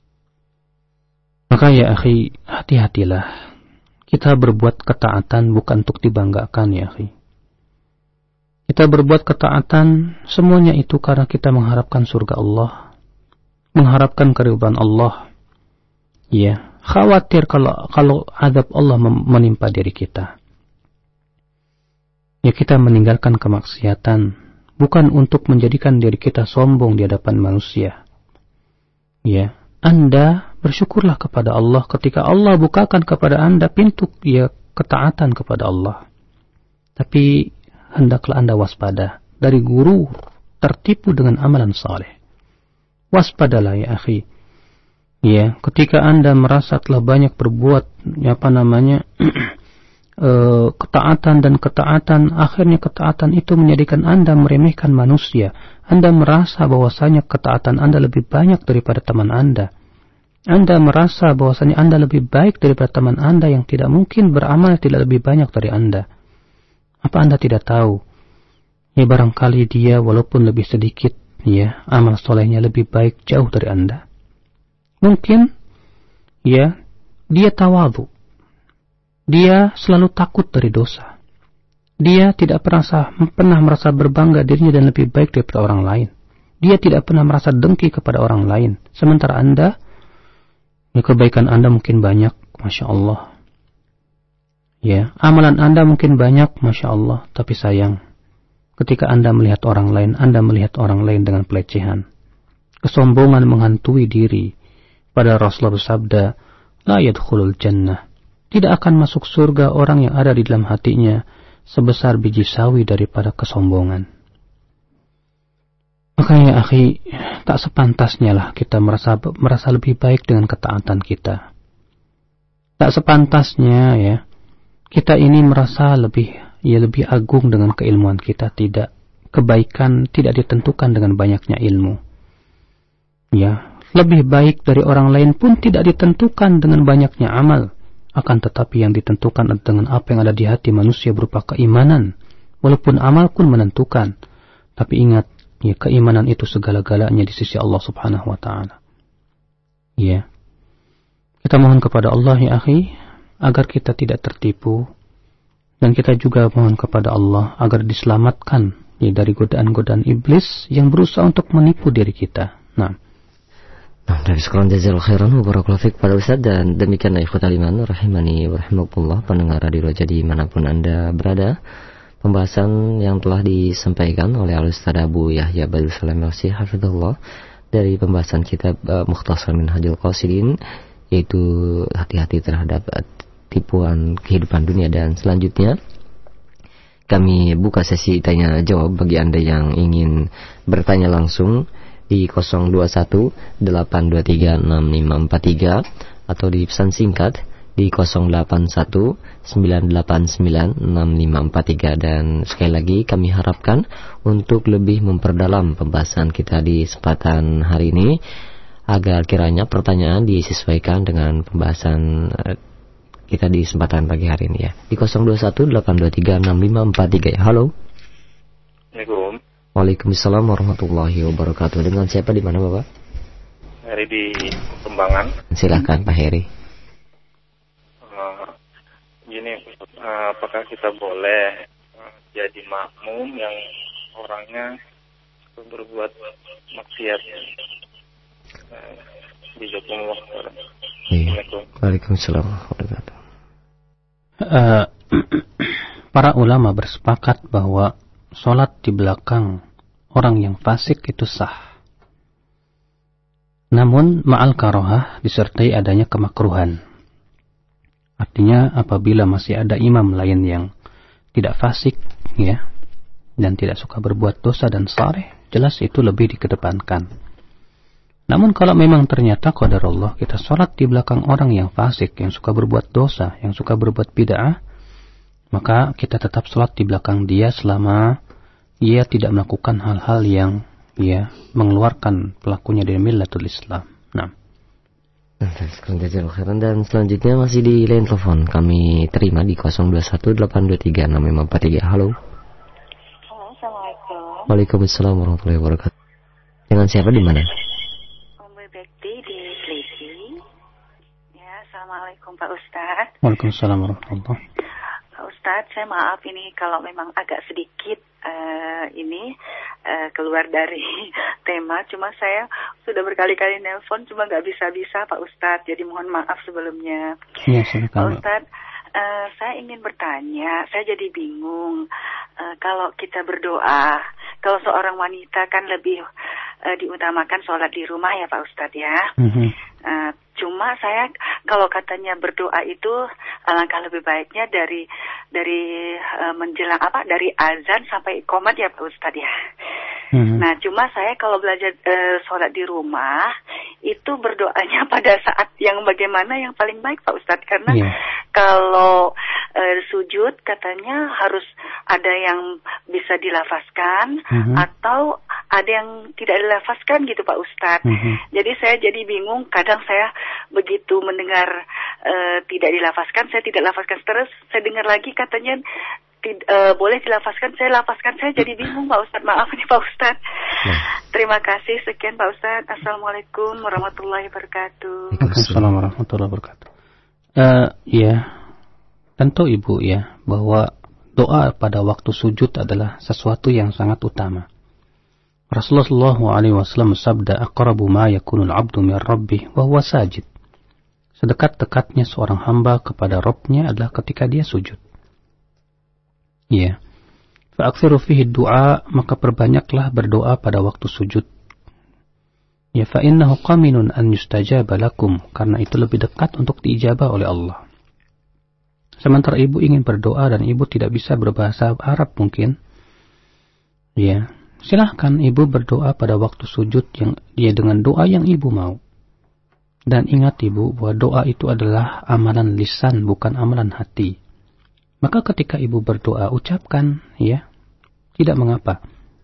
Maka ya akhi, hati-hatilah. Kita berbuat ketaatan bukan untuk dibanggakan, ya akhi. Kita berbuat ketaatan semuanya itu karena kita mengharapkan surga Allah, mengharapkan keridhaan Allah. Ya, khawatir kalau kalau azab Allah menimpa diri kita. Ya, kita meninggalkan kemaksiatan bukan untuk menjadikan diri kita sombong di hadapan manusia. Ya, Anda bersyukurlah kepada Allah ketika Allah bukakan kepada Anda pintu ya ketaatan kepada Allah. Tapi hendaklah Anda waspada dari guru tertipu dengan amalan saleh. Waspadalah ya akhi. Ya, ketika Anda merasa telah banyak berbuat apa namanya e, ketaatan dan ketaatan, akhirnya ketaatan itu menjadikan Anda meremehkan manusia. Anda merasa bahwasanya ketaatan Anda lebih banyak daripada teman Anda. Anda merasa bahwasanya Anda lebih baik daripada teman Anda yang tidak mungkin beramal tidak lebih banyak dari Anda. Apa Anda tidak tahu? Ya barangkali dia walaupun lebih sedikit, ya amal solehnya lebih baik jauh dari Anda. Mungkin, ya dia tawadhu. Dia selalu takut dari dosa. Dia tidak pernah, pernah merasa berbangga dirinya dan lebih baik daripada orang lain. Dia tidak pernah merasa dengki kepada orang lain. Sementara Anda, ya kebaikan Anda mungkin banyak, Masya Allah. Ya, amalan Anda mungkin banyak, Masya Allah. Tapi sayang, ketika Anda melihat orang lain, Anda melihat orang lain dengan pelecehan. Kesombongan menghantui diri. Pada Rasulullah bersabda, La yadkhulul jannah. Tidak akan masuk surga orang yang ada di dalam hatinya sebesar biji sawi daripada kesombongan. Makanya akhi, tak sepantasnya lah kita merasa merasa lebih baik dengan ketaatan kita. Tak sepantasnya ya kita ini merasa lebih ya lebih agung dengan keilmuan kita. Tidak, kebaikan tidak ditentukan dengan banyaknya ilmu. Ya, lebih baik dari orang lain pun tidak ditentukan dengan banyaknya amal. Akan tetapi yang ditentukan dengan apa yang ada di hati manusia berupa keimanan. Walaupun amal pun menentukan. Tapi ingat, ya keimanan itu segala-galanya di sisi Allah Subhanahu wa taala. Ya. Kita mohon kepada Allah ya akhi agar kita tidak tertipu, dan kita juga mohon kepada Allah agar diselamatkan ya dari godaan-godaan iblis yang berusaha untuk menipu diri kita. Nah, Nah, dari sekolah Jazakallahu khairan wa barakallahu fiik pada Ustaz, dan demikianlah ikhwatal iman rahimani wa rahimakumullah pendengar radio Roja dimanapun Anda berada. Pembahasan yang telah disampaikan oleh Al-Ustaz Abu Yahya Badrul Salam Al-Sih hafizahullah dari pembahasan kitab uh, Mukhtasar Minhajul Qasidin, yaitu hati-hati terhadap uh, tipuan kehidupan dunia. Dan selanjutnya kami buka sesi tanya jawab bagi Anda yang ingin bertanya langsung di nol dua satu delapan dua tiga enam lima empat tiga atau di pesan singkat di nol delapan satu sembilan delapan sembilan enam lima empat tiga. Dan sekali lagi kami harapkan untuk lebih memperdalam pembahasan kita di kesempatan hari ini agar kiranya pertanyaan disesuaikan dengan pembahasan kita di kesempatan pagi hari ini ya. Di nol dua satu delapan dua tiga enam lima empat tiga ya. Halo. Assalamualaikum. Waalaikumsalam warahmatullahi wabarakatuh. Dengan siapa di mana Bapak? Heri di Kembangan. Silakan Pak Heri. Uh, gini, uh, apakah kita boleh uh, jadi makmum yang orangnya berbuat maksiat? Uh, Jazakumullah khairan. Assalamualaikum. Waalaikumsalam warahmatullahi wabarakatuh. Uh, para ulama bersepakat bahwa sholat di belakang orang yang fasik itu sah. Namun ma'al karohah disertai adanya kemakruhan. Artinya apabila masih ada imam lain yang tidak fasik, ya, dan tidak suka berbuat dosa dan saleh, jelas itu lebih dikedepankan. Namun kalau memang ternyata qadarullah kita sholat di belakang orang yang fasik, yang suka berbuat dosa, yang suka berbuat bid'ah, maka kita tetap sholat di belakang dia selama ia tidak melakukan hal-hal yang ya mengeluarkan pelakunya dari millatul Islam. Nah. Dan selanjutnya masih di line telepon kami terima di nol dua satu delapan dua tiga enam lima empat tiga. Halo. Halo, assalamualaikum. Waalaikumsalam warahmatullahi wabarakatuh. Dengan siapa di mana? Om Bekti di Selipi. Ya, assalamualaikum Pak Ustadz. Waalaikumsalam warahmatullahi wabarakatuh. Pak Ustadz, saya maaf ini kalau memang agak sedikit uh, ini uh, keluar dari tema. Cuma saya sudah berkali-kali nelpon, cuma nggak bisa-bisa Pak Ustadz. Jadi mohon maaf sebelumnya. Ya, Pak Ustadz, uh, saya ingin bertanya. Saya jadi bingung. Uh, kalau kita berdoa, kalau seorang wanita kan lebih uh, diutamakan sholat di rumah ya Pak Ustadz ya. Mm-hmm. Uh, Cuma saya kalau katanya berdoa itu alangkah lebih baiknya dari dari uh, menjelang apa dari azan sampai iqamat ya Pak Ustadz ya. Hmm. Nah cuma saya kalau belajar uh, sholat di rumah itu berdoanya pada saat yang bagaimana yang paling baik Pak Ustadz, karena yeah. kalau uh, sujud katanya harus ada yang bisa dilafazkan hmm. atau ada yang tidak dilafazkan gitu Pak Ustadz. Hmm. Jadi saya jadi bingung, kadang saya begitu mendengar uh, tidak dilafazkan, saya tidak lafazkan, terus saya dengar lagi katanya tid, uh, boleh dilafazkan, saya lafazkan, saya jadi bingung Pak Ustadz. Maaf nih Pak Ustadz. Ya. Terima kasih, sekian Pak Ustadz. Assalamualaikum warahmatullahi wabarakatuh. Waalaikumsalam warahmatullahi wabarakatuh. Uh, ya, tentu Ibu ya bahwa doa pada waktu sujud adalah sesuatu yang sangat utama. Rasulullah shallallahu alaihi wasallam sabda, aqrabu ma yakunul abdu min rabbih wa huwa sajid. Sedekat-dekatnya seorang hamba kepada Rabbnya adalah ketika dia sujud. Ya. Fa'aksiru fihi du'a, maka perbanyaklah berdoa pada waktu sujud. Ya, fa innahu qaminun an yustajaba lakum, karena itu lebih dekat untuk diijabah oleh Allah. Sementara ibu ingin berdoa dan ibu tidak bisa berbahasa Arab mungkin. Ya. Silahkan ibu berdoa pada waktu sujud yang dia dengan doa yang ibu mau. Dan ingat ibu bahwa doa itu adalah amalan lisan, bukan amalan hati. Maka ketika ibu berdoa ucapkan, ya, tidak mengapa.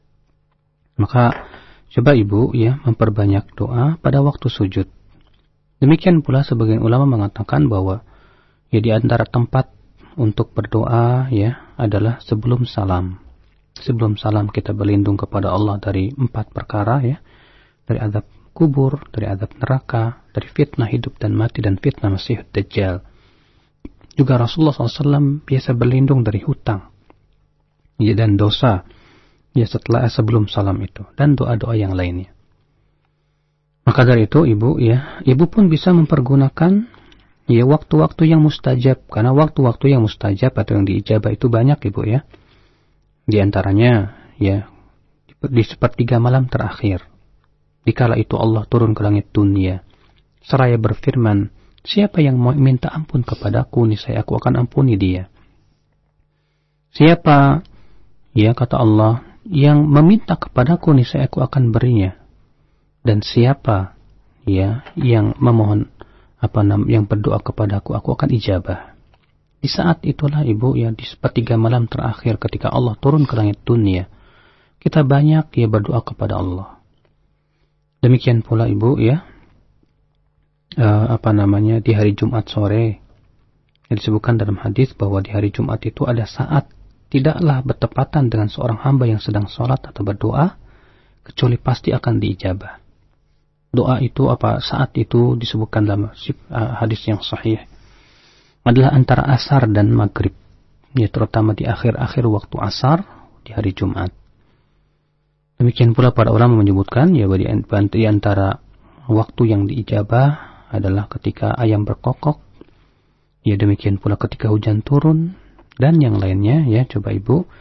Maka coba ibu ya memperbanyak doa pada waktu sujud. Demikian pula sebagian ulama mengatakan bahwa ya di antara tempat untuk berdoa ya adalah sebelum salam. Sebelum salam kita berlindung kepada Allah dari empat perkara ya. Dari azab kubur, dari azab neraka, dari fitnah hidup dan mati, dan fitnah Masih Dajjal. Juga Rasulullah shallallahu alaihi wasallam biasa berlindung dari hutang ya, dan dosa ya setelah sebelum salam itu, dan doa-doa yang lainnya. Maka dari itu ibu ya, ibu pun bisa mempergunakan ya waktu-waktu yang mustajab, karena waktu-waktu yang mustajab atau yang diijabah itu banyak ibu ya. Di antaranya ya di sepertiga malam terakhir, dikala itu Allah turun ke langit dunia seraya berfirman, siapa yang mau minta ampun kepadaku, niscaya aku akan ampuni dia. Siapa ya kata Allah yang meminta kepadaku, niscaya aku akan berinya. Dan siapa ya yang memohon apa nam yang berdoa kepadaku, aku akan ijabah. Di saat itulah ibu ya, di sepertiga malam terakhir ketika Allah turun ke langit dunia, kita banyak ya berdoa kepada Allah. Demikian pula ibu ya, uh, apa namanya di hari Jumat sore, yang disebutkan dalam hadis bahwa di hari Jumat itu ada saat tidaklah bertepatan dengan seorang hamba yang sedang sholat atau berdoa, kecuali pasti akan diijabah. Doa itu apa saat itu disebutkan dalam uh, hadis yang sahih adalah antara asar dan maghrib, ya terutama di akhir-akhir waktu asar di hari Jumat. Demikian pula para ulama menyebutkan ya di antara waktu yang diijabah adalah ketika ayam berkokok, ya demikian pula ketika hujan turun dan yang lainnya ya. Coba ibu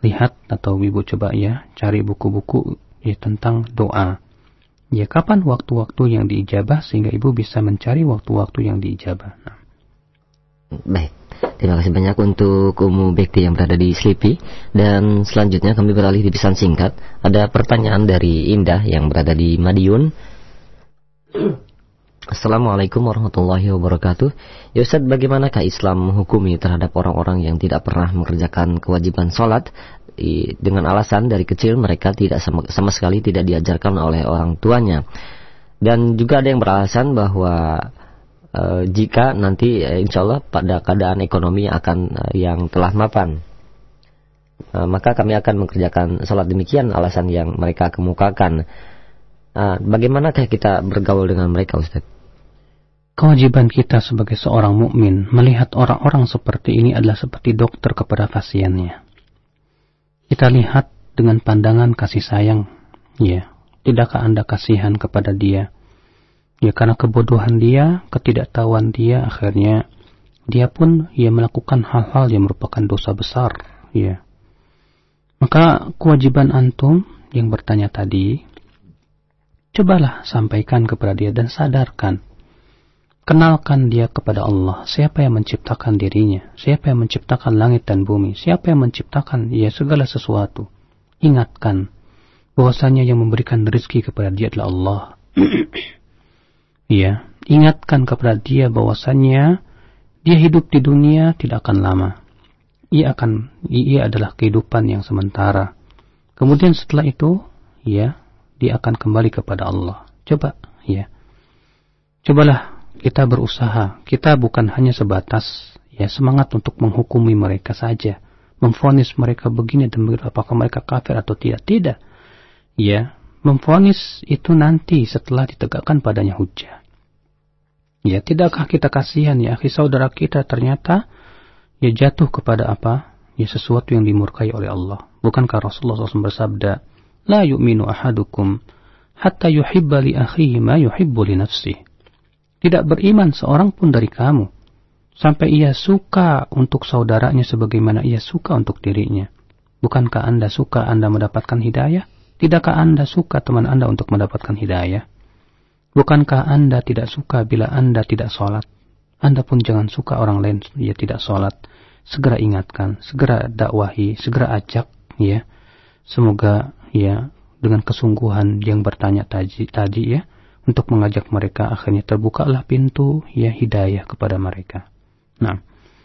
lihat atau ibu coba ya cari buku-buku ya tentang doa. Ya, kapan waktu-waktu yang diijabah sehingga ibu bisa mencari waktu-waktu yang diijabah. Nah. Baik, terima kasih banyak untuk Umu Bekti yang berada di Slipi. Dan selanjutnya kami beralih di pesan singkat. Ada pertanyaan dari Indah yang berada di Madiun. Assalamualaikum warahmatullahi wabarakatuh. Ya Ustaz, bagaimanakah Islam menghukumi terhadap orang-orang yang tidak pernah mengerjakan kewajiban sholat dengan alasan dari kecil mereka tidak sama, sama sekali tidak diajarkan oleh orang tuanya? Dan juga ada yang beralasan bahwa e, jika nanti e, insya Allah pada keadaan ekonomi akan e, yang telah mapan, e, maka kami akan mengerjakan sholat. Demikian alasan yang mereka kemukakan. e, Bagaimanakah kita bergaul dengan mereka, Ustaz? Kewajiban kita sebagai seorang mukmin melihat orang-orang seperti ini adalah seperti dokter kepada pasiennya. Kita lihat dengan pandangan kasih sayang, ya. Tidakkah Anda kasihan kepada dia? Ya, karena kebodohan dia, ketidaktahuan dia, akhirnya dia pun ya melakukan hal-hal yang merupakan dosa besar, ya. Maka kewajiban antum yang bertanya tadi, cobalah sampaikan kepada dia dan sadarkan. Kenalkan dia kepada Allah. Siapa yang menciptakan dirinya? Siapa yang menciptakan langit dan bumi? Siapa yang menciptakan ya segala sesuatu? Ingatkan bahwasanya yang memberikan rezeki kepada dia adalah Allah. Ya, ingatkan kepada dia bahwasanya dia hidup di dunia tidak akan lama. Ia akan ia adalah kehidupan yang sementara. Kemudian setelah itu, ya, dia akan kembali kepada Allah. Coba, ya. Cobalah kita berusaha. Kita bukan hanya sebatas ya semangat untuk menghukumi mereka saja, memvonis mereka begini dan begitu, apakah mereka kafir atau tidak. Tidak. Ya, memvonis itu nanti setelah ditegakkan padanya hujjah. Ya, tidakkah kita kasihan ya akhi saudara kita ternyata ya jatuh kepada apa? Ya sesuatu yang dimurkai oleh Allah. Bukankah Rasulullah shallallahu alaihi wasallam bersabda, "La yu'minu ahadukum hatta yuhibba li akhihi ma yuhibbu li nafsihi." Tidak beriman seorang pun dari kamu sampai ia suka untuk saudaranya sebagaimana ia suka untuk dirinya. Bukankah Anda suka Anda mendapatkan hidayah? Tidakkah Anda suka teman Anda untuk mendapatkan hidayah? Bukankah Anda tidak suka bila Anda tidak sholat? Anda pun jangan suka orang lain ya tidak sholat. Segera ingatkan, segera dakwahi, segera ajak ya. Semoga ya dengan kesungguhan yang bertanya tadi, tadi ya, untuk mengajak mereka, akhirnya terbukalah pintu ya hidayah kepada mereka. Nah,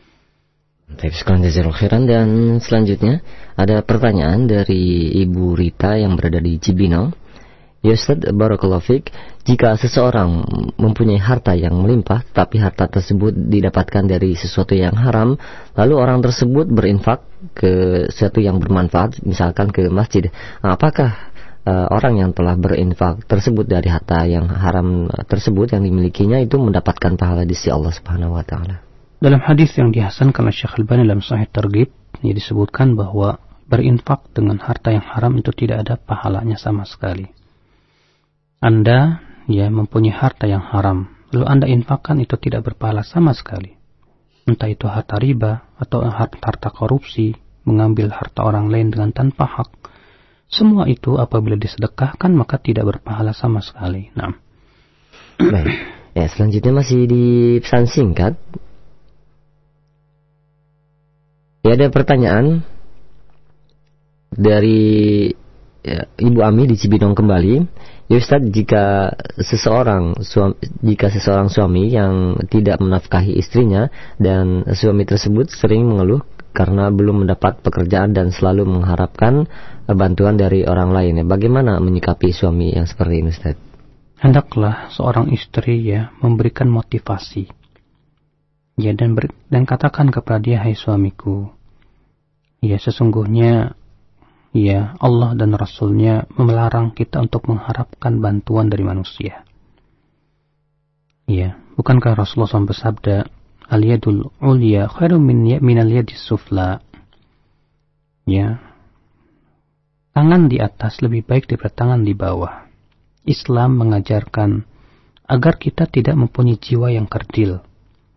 dan selanjutnya ada pertanyaan dari Ibu Rita yang berada di Cibinong. Ya Ustaz, barakallahu fiik, jika seseorang mempunyai harta yang melimpah tapi harta tersebut didapatkan dari sesuatu yang haram, lalu orang tersebut berinfak ke sesuatu yang bermanfaat, misalkan ke masjid, apakah Uh, orang yang telah berinfak tersebut dari harta yang haram tersebut yang dimilikinya itu mendapatkan pahala di sisi Allah Subhanahu wa taala? Dalam hadis yang dihasankan oleh Syekh Albani dalam Sahih Targhib, ya disebutkan bahwa berinfak dengan harta yang haram itu tidak ada pahalanya sama sekali. Anda ya mempunyai harta yang haram, lalu Anda infakkan, itu tidak berpahala sama sekali. Entah itu harta riba atau harta korupsi, mengambil harta orang lain dengan tanpa hak. Semua itu apabila disedekahkan maka tidak berpahala sama sekali. Nah. Baik. Ya, selanjutnya masih di pesan singkat. Ya, ada pertanyaan dari ya, Ibu Ami di Cibinong kembali. Ya Ustaz, jika seseorang suami, jika seseorang suami yang tidak menafkahi istrinya dan suami tersebut sering mengeluh karena belum mendapat pekerjaan dan selalu mengharapkan bantuan dari orang lain, bagaimana menyikapi suami yang seperti ini, Ustaz? Hendaklah seorang istri ya memberikan motivasi. Ya dan ber, dan katakan kepada dia, hai suamiku, ya sesungguhnya ya Allah dan Rasulnya melarang kita untuk mengharapkan bantuan dari manusia. Ya, bukankah Rasulullah shallallahu alaihi wasallam bersabda, al-yadul ulya khairum min minal yadis sufla. Ya, tangan di atas lebih baik daripada tangan di bawah. Islam mengajarkan agar kita tidak mempunyai jiwa yang kerdil.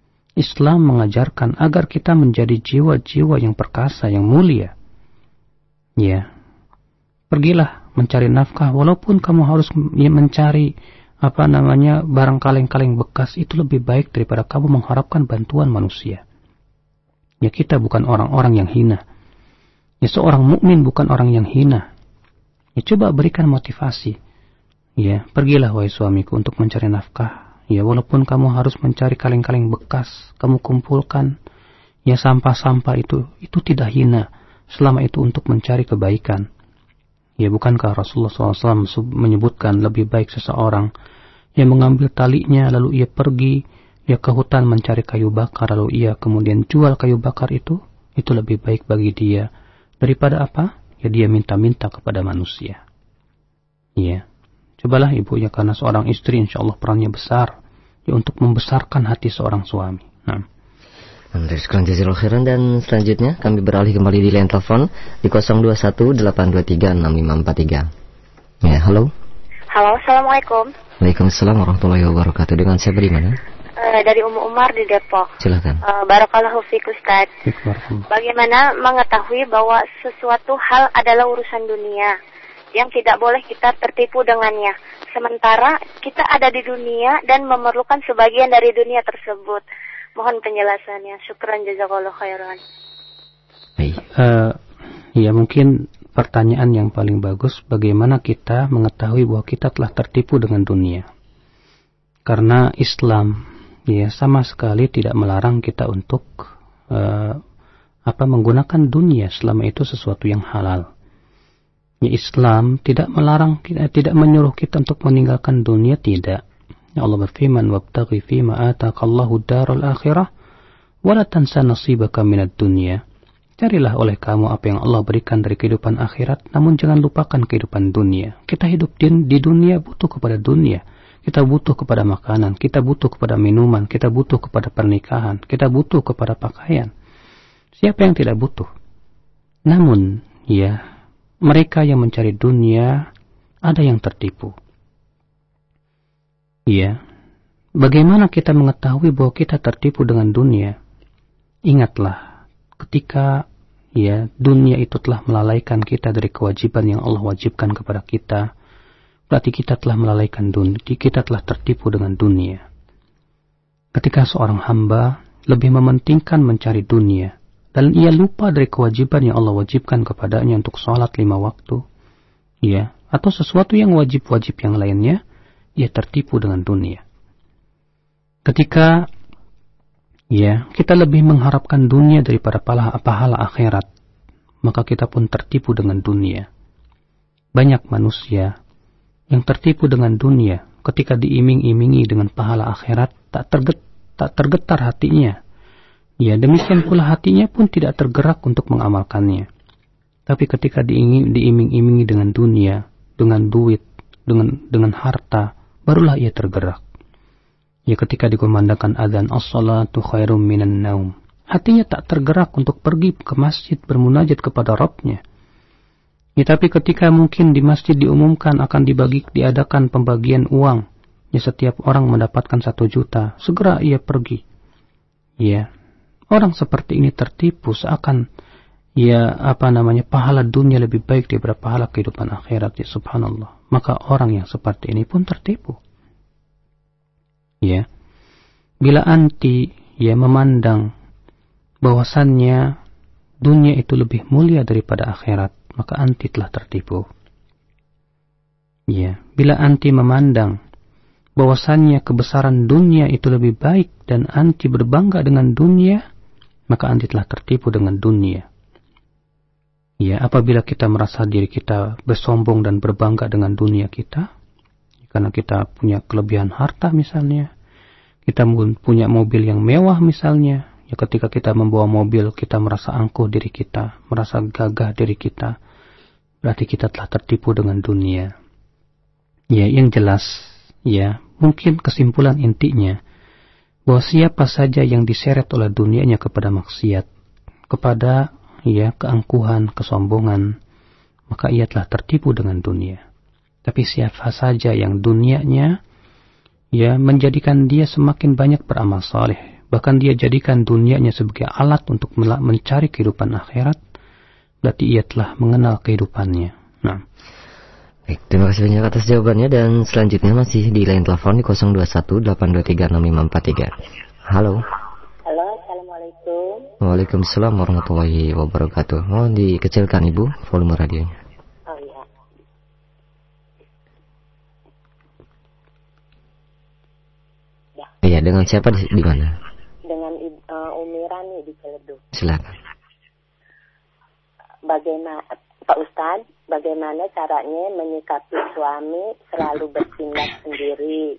Islam mengajarkan agar kita menjadi jiwa-jiwa yang perkasa, yang mulia. Ya, pergilah mencari nafkah, walaupun kamu harus ya, mencari apa namanya barang kaleng-kaleng bekas, itu lebih baik daripada kamu mengharapkan bantuan manusia. Ya, kita bukan orang-orang yang hina. Ya, seorang mukmin bukan orang yang hina. Ya, coba berikan motivasi. Ya, pergilah wahai suamiku untuk mencari nafkah. Ya, walaupun kamu harus mencari kaleng-kaleng bekas, kamu kumpulkan. Ya, sampah-sampah itu, itu tidak hina. Selama itu untuk mencari kebaikan. Ya, bukankah Rasulullah shallallahu alaihi wasallam menyebutkan lebih baik seseorang yang mengambil talinya lalu ia pergi ya ke hutan mencari kayu bakar, lalu ia kemudian jual kayu bakar itu, itu lebih baik bagi dia daripada apa? Ya, dia minta-minta kepada manusia. Ya, cobalah ibu ya, karena seorang istri insya Allah perannya besar ya untuk membesarkan hati seorang suami. Nah. Dan selanjutnya kami beralih kembali di line telepon di nol dua satu delapan dua tiga enam lima empat tiga. Ya, halo. Halo, assalamualaikum. Waalaikumsalam warahmatullahi wabarakatuh. Dengan siapa di mana? Uh, dari Ummu Umar di Depok. Silakan. Uh, Barakallahu fiik Ustaz. Bagaimana mengetahui bahwa sesuatu hal adalah urusan dunia yang tidak boleh kita tertipu dengannya, sementara kita ada di dunia dan memerlukan sebagian dari dunia tersebut? Mohon penjelasannya. Syukran jazakallahu khairan. Uh, ya mungkin pertanyaan yang paling bagus, bagaimana kita mengetahui bahwa kita telah tertipu dengan dunia? Karena Islam ya sama sekali tidak melarang kita untuk uh, apa menggunakan dunia selama itu sesuatu yang halal. Ya, Islam tidak melarang kita, tidak menyuruh kita untuk meninggalkan dunia, tidak. Ya, Allah berfirman, wabtaghi fima ataqallahu daral akhirah wa la tansa nasibaka minad dunya. Carilah oleh kamu apa yang Allah berikan dari kehidupan akhirat, namun jangan lupakan kehidupan dunia. Kita hidup di, di dunia butuh kepada dunia. Kita butuh kepada makanan, kita butuh kepada minuman, kita butuh kepada pernikahan, kita butuh kepada pakaian. Siapa yang tidak butuh? Namun, ya, mereka yang mencari dunia ada yang tertipu. Ya, bagaimana kita mengetahui bahwa kita tertipu dengan dunia? Ingatlah, ketika ya dunia itu telah melalaikan kita dari kewajiban yang Allah wajibkan kepada kita, berarti kita telah melalaikan dunia, kita telah tertipu dengan dunia. Ketika seorang hamba lebih mementingkan mencari dunia, dan ia lupa dari kewajiban yang Allah wajibkan kepadanya untuk sholat lima waktu, ya, atau sesuatu yang wajib-wajib yang lainnya, ia tertipu dengan dunia. Ketika ya kita lebih mengharapkan dunia daripada pahala, pahala akhirat, maka kita pun tertipu dengan dunia. Banyak manusia yang tertipu dengan dunia ketika diiming-imingi dengan pahala akhirat, tak, terget, tak tergetar hatinya. Ya, demikian pula hatinya pun tidak tergerak untuk mengamalkannya. Tapi ketika diiming-imingi dengan dunia, dengan duit, dengan dengan harta, barulah ia tergerak. Ya, ketika dikumandangkan adzan as-salatu khairum minan naum, hatinya tak tergerak untuk pergi ke masjid bermunajat kepada Rabbnya. Ya, tapi ketika mungkin di masjid diumumkan akan dibagi diadakan pembagian uang, ya setiap orang mendapatkan satu juta, segera ia pergi. Ya, orang seperti ini tertipu seakan ya apa namanya pahala dunia lebih baik daripada pahala kehidupan akhirat. Ya subhanallah. Maka orang yang seperti ini pun tertipu. Ya, bila anti ya memandang bahwasannya dunia itu lebih mulia daripada akhirat, maka anti telah tertipu. Ya, bila anti memandang bahwasannya kebesaran dunia itu lebih baik dan anti berbangga dengan dunia, maka anti telah tertipu dengan dunia. Ya, apabila kita merasa diri kita bersombong dan berbangga dengan dunia kita, karena kita punya kelebihan harta misalnya, kita punya mobil yang mewah misalnya, ya ketika kita membawa mobil kita merasa angkuh diri kita, merasa gagah diri kita, berarti kita telah tertipu dengan dunia. Ya, yang jelas, ya mungkin kesimpulan intinya bahwa siapa saja yang diseret oleh dunianya kepada maksiat, kepada ya keangkuhan, kesombongan, maka ia telah tertipu dengan dunia. Tapi siapa saja yang dunianya ya menjadikan dia semakin banyak beramal saleh, bahkan dia jadikan dunianya sebagai alat untuk mencari kehidupan akhirat, berarti ia telah mengenal kehidupannya. Nah. Baik, terima kasih banyak atas jawabannya, dan selanjutnya masih di line telepon di nol dua satu delapan dua tiga enam lima empat tiga. Halo. Halo, Assalamualaikum. Waalaikumsalam warahmatullahi wabarakatuh. Mohon dikecilkan Ibu volume radionya. Oh iya. Ya. Iya, dengan siapa di, di mana? Dengan uh, Umi Rani di Ciledug. Silakan. Bagaimana Pak Ustadz, bagaimana caranya menyikapi suami selalu bertindak sendiri?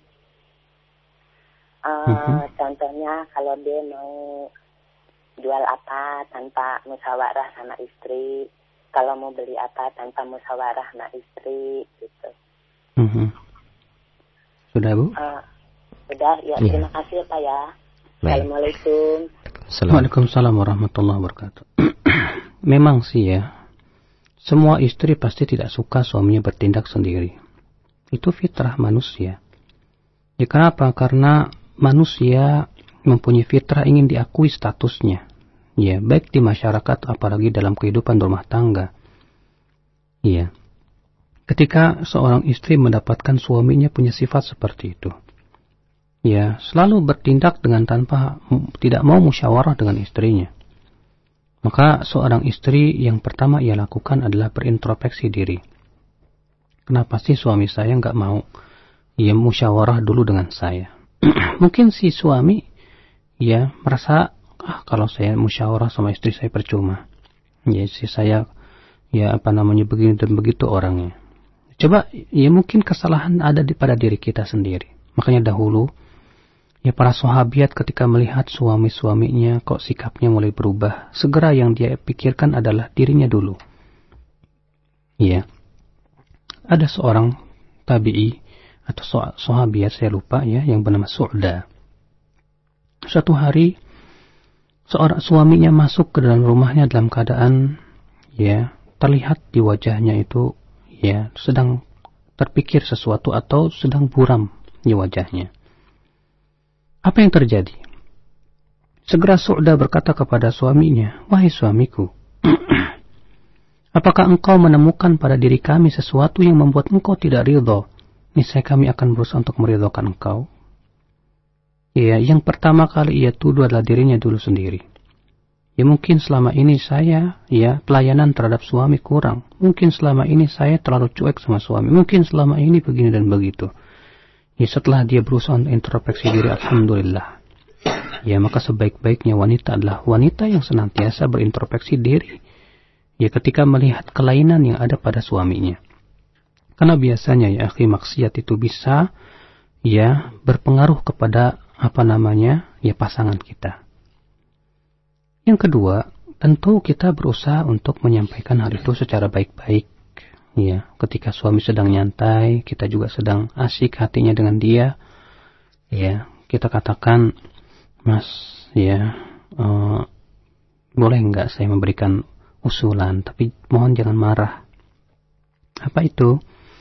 Uh, mm-hmm. Contohnya kalau dia mau jual apa tanpa musyawarah sama istri, kalau mau beli apa tanpa musyawarah sama istri, gitu. Mm-hmm. Sudah Bu? Uh, sudah, ya, ya. Terima kasih Pak ya. Baik. Assalamualaikum. Waalaikumsalam warahmatullahi wabarakatuh. Memang sih ya, semua istri pasti tidak suka suaminya bertindak sendiri. Itu fitrah manusia. Ya kenapa? Karena manusia mempunyai fitrah ingin diakui statusnya. Ya, baik di masyarakat apalagi dalam kehidupan rumah tangga. Ya. Ketika seorang istri mendapatkan suaminya punya sifat seperti itu, ya, selalu bertindak dengan tanpa tidak mau musyawarah dengan istrinya. Maka seorang istri yang pertama ia lakukan adalah berintrospeksi diri. Kenapa sih suami saya nggak mau ia musyawarah dulu dengan saya? Mungkin si suami ya merasa, ah kalau saya musyawarah sama istri saya percuma. Ya si saya ya apa namanya begini dan begitu orangnya. Coba ya mungkin kesalahan ada di pada diri kita sendiri. Makanya dahulu ya para sahabiat ketika melihat suami-suaminya kok sikapnya mulai berubah, segera yang dia pikirkan adalah dirinya dulu. Ya. Ada seorang tabi'i atau sahabiat saya lupa ya yang bernama Su'da. Suatu hari seorang suaminya masuk ke dalam rumahnya dalam keadaan ya terlihat di wajahnya itu ya sedang terpikir sesuatu atau sedang buram di wajahnya. Apa yang terjadi? Segera Su'da berkata kepada suaminya, "Wahai suamiku, apakah engkau menemukan pada diri kami sesuatu yang membuat engkau tidak ridho? Niscaya kami akan berusaha untuk meridhokan engkau." Ya, yang pertama kali ia tuduh adalah dirinya dulu sendiri. Ya mungkin selama ini saya ya pelayanan terhadap suami kurang. Mungkin selama ini saya terlalu cuek sama suami. Mungkin selama ini begini dan begitu. Ya, setelah dia berusaha untuk introspeksi diri, alhamdulillah. Ya, maka sebaik-baiknya wanita adalah wanita yang senantiasa berintrospeksi diri. Ya, ketika melihat kelainan yang ada pada suaminya. Karena biasanya ya, akhi, maksiat itu bisa ya berpengaruh kepada apa namanya ya pasangan kita. Yang kedua, tentu kita berusaha untuk menyampaikan hal itu secara baik-baik. Ya, ketika suami sedang nyantai, kita juga sedang asik hatinya dengan dia. Ya, kita katakan, "Mas, ya, uh, boleh nggak saya memberikan usulan? Tapi mohon jangan marah." Apa itu?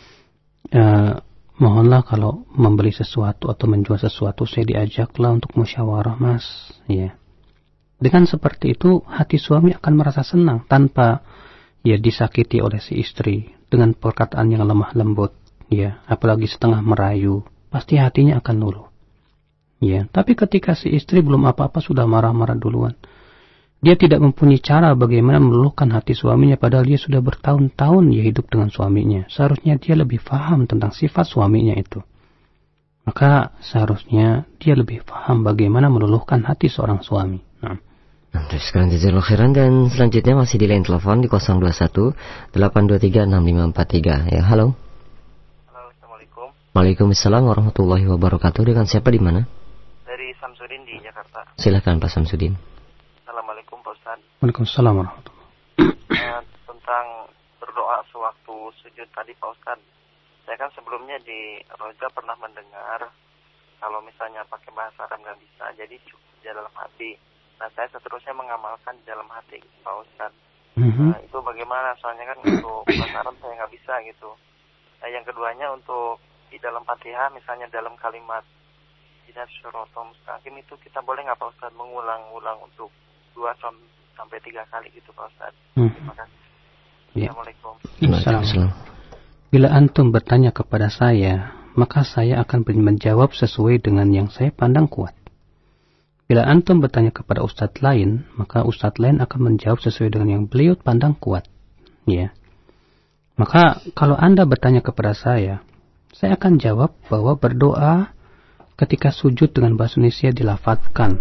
Uh, mohonlah kalau membeli sesuatu atau menjual sesuatu, saya diajaklah untuk musyawarah, Mas. Ya, dengan seperti itu hati suami akan merasa senang tanpa ya disakiti oleh si istri. Dengan perkataan yang lemah lembut, ya, apalagi setengah merayu, pasti hatinya akan luluh. Ya, tapi ketika si istri belum apa-apa sudah marah-marah duluan, dia tidak mempunyai cara bagaimana meluluhkan hati suaminya, padahal dia sudah bertahun-tahun ya hidup dengan suaminya. Seharusnya dia lebih paham tentang sifat suaminya itu. Maka seharusnya dia lebih paham bagaimana meluluhkan hati seorang suami. Nah. Terus sekarang jazakallahu khairan, dan selanjutnya masih di line telepon di nol dua satu delapan dua tiga enam lima empat tiga. Ya, halo. Halo, Assalamualaikum. Waalaikumsalam warahmatullahi wabarakatuh. Dengan siapa di mana? Dari Samsudin di Jakarta. Silakan Pak Samsudin. Assalamualaikum Pak Ustaz. Waalaikumsalam warahmatullahi wabarakatuh. Eh, tentang berdoa sewaktu sujud tadi Pak Ustaz. Saya kan sebelumnya di Roja pernah mendengar kalau misalnya pakai bahasa Arab nggak bisa, jadi cukup di dalam hati. Nah, saya seterusnya mengamalkan di dalam hati, Pak Ustaz. Mm-hmm. Nah, itu bagaimana? Soalnya kan untuk bahasa Arab saya nggak bisa gitu. Nah, yang keduanya untuk di dalam Fatihah, misalnya dalam kalimat Ihdinas Shiratal Mustaqim itu kita boleh nggak Pak Ustaz mengulang-ulang untuk dua sampai tiga kali gitu Pak Ustaz. Hmm. Terima kasih. Ya. Assalamualaikum. Assalamualaikum. Bila antum bertanya kepada saya, maka saya akan menjawab sesuai dengan yang saya pandang kuat. Bila antum bertanya kepada ustadz lain, maka ustadz lain akan menjawab sesuai dengan yang beliau pandang kuat. Ya. Maka kalau Anda bertanya kepada saya, saya akan jawab bahwa berdoa ketika sujud dengan bahasa Indonesia dilafadzkan.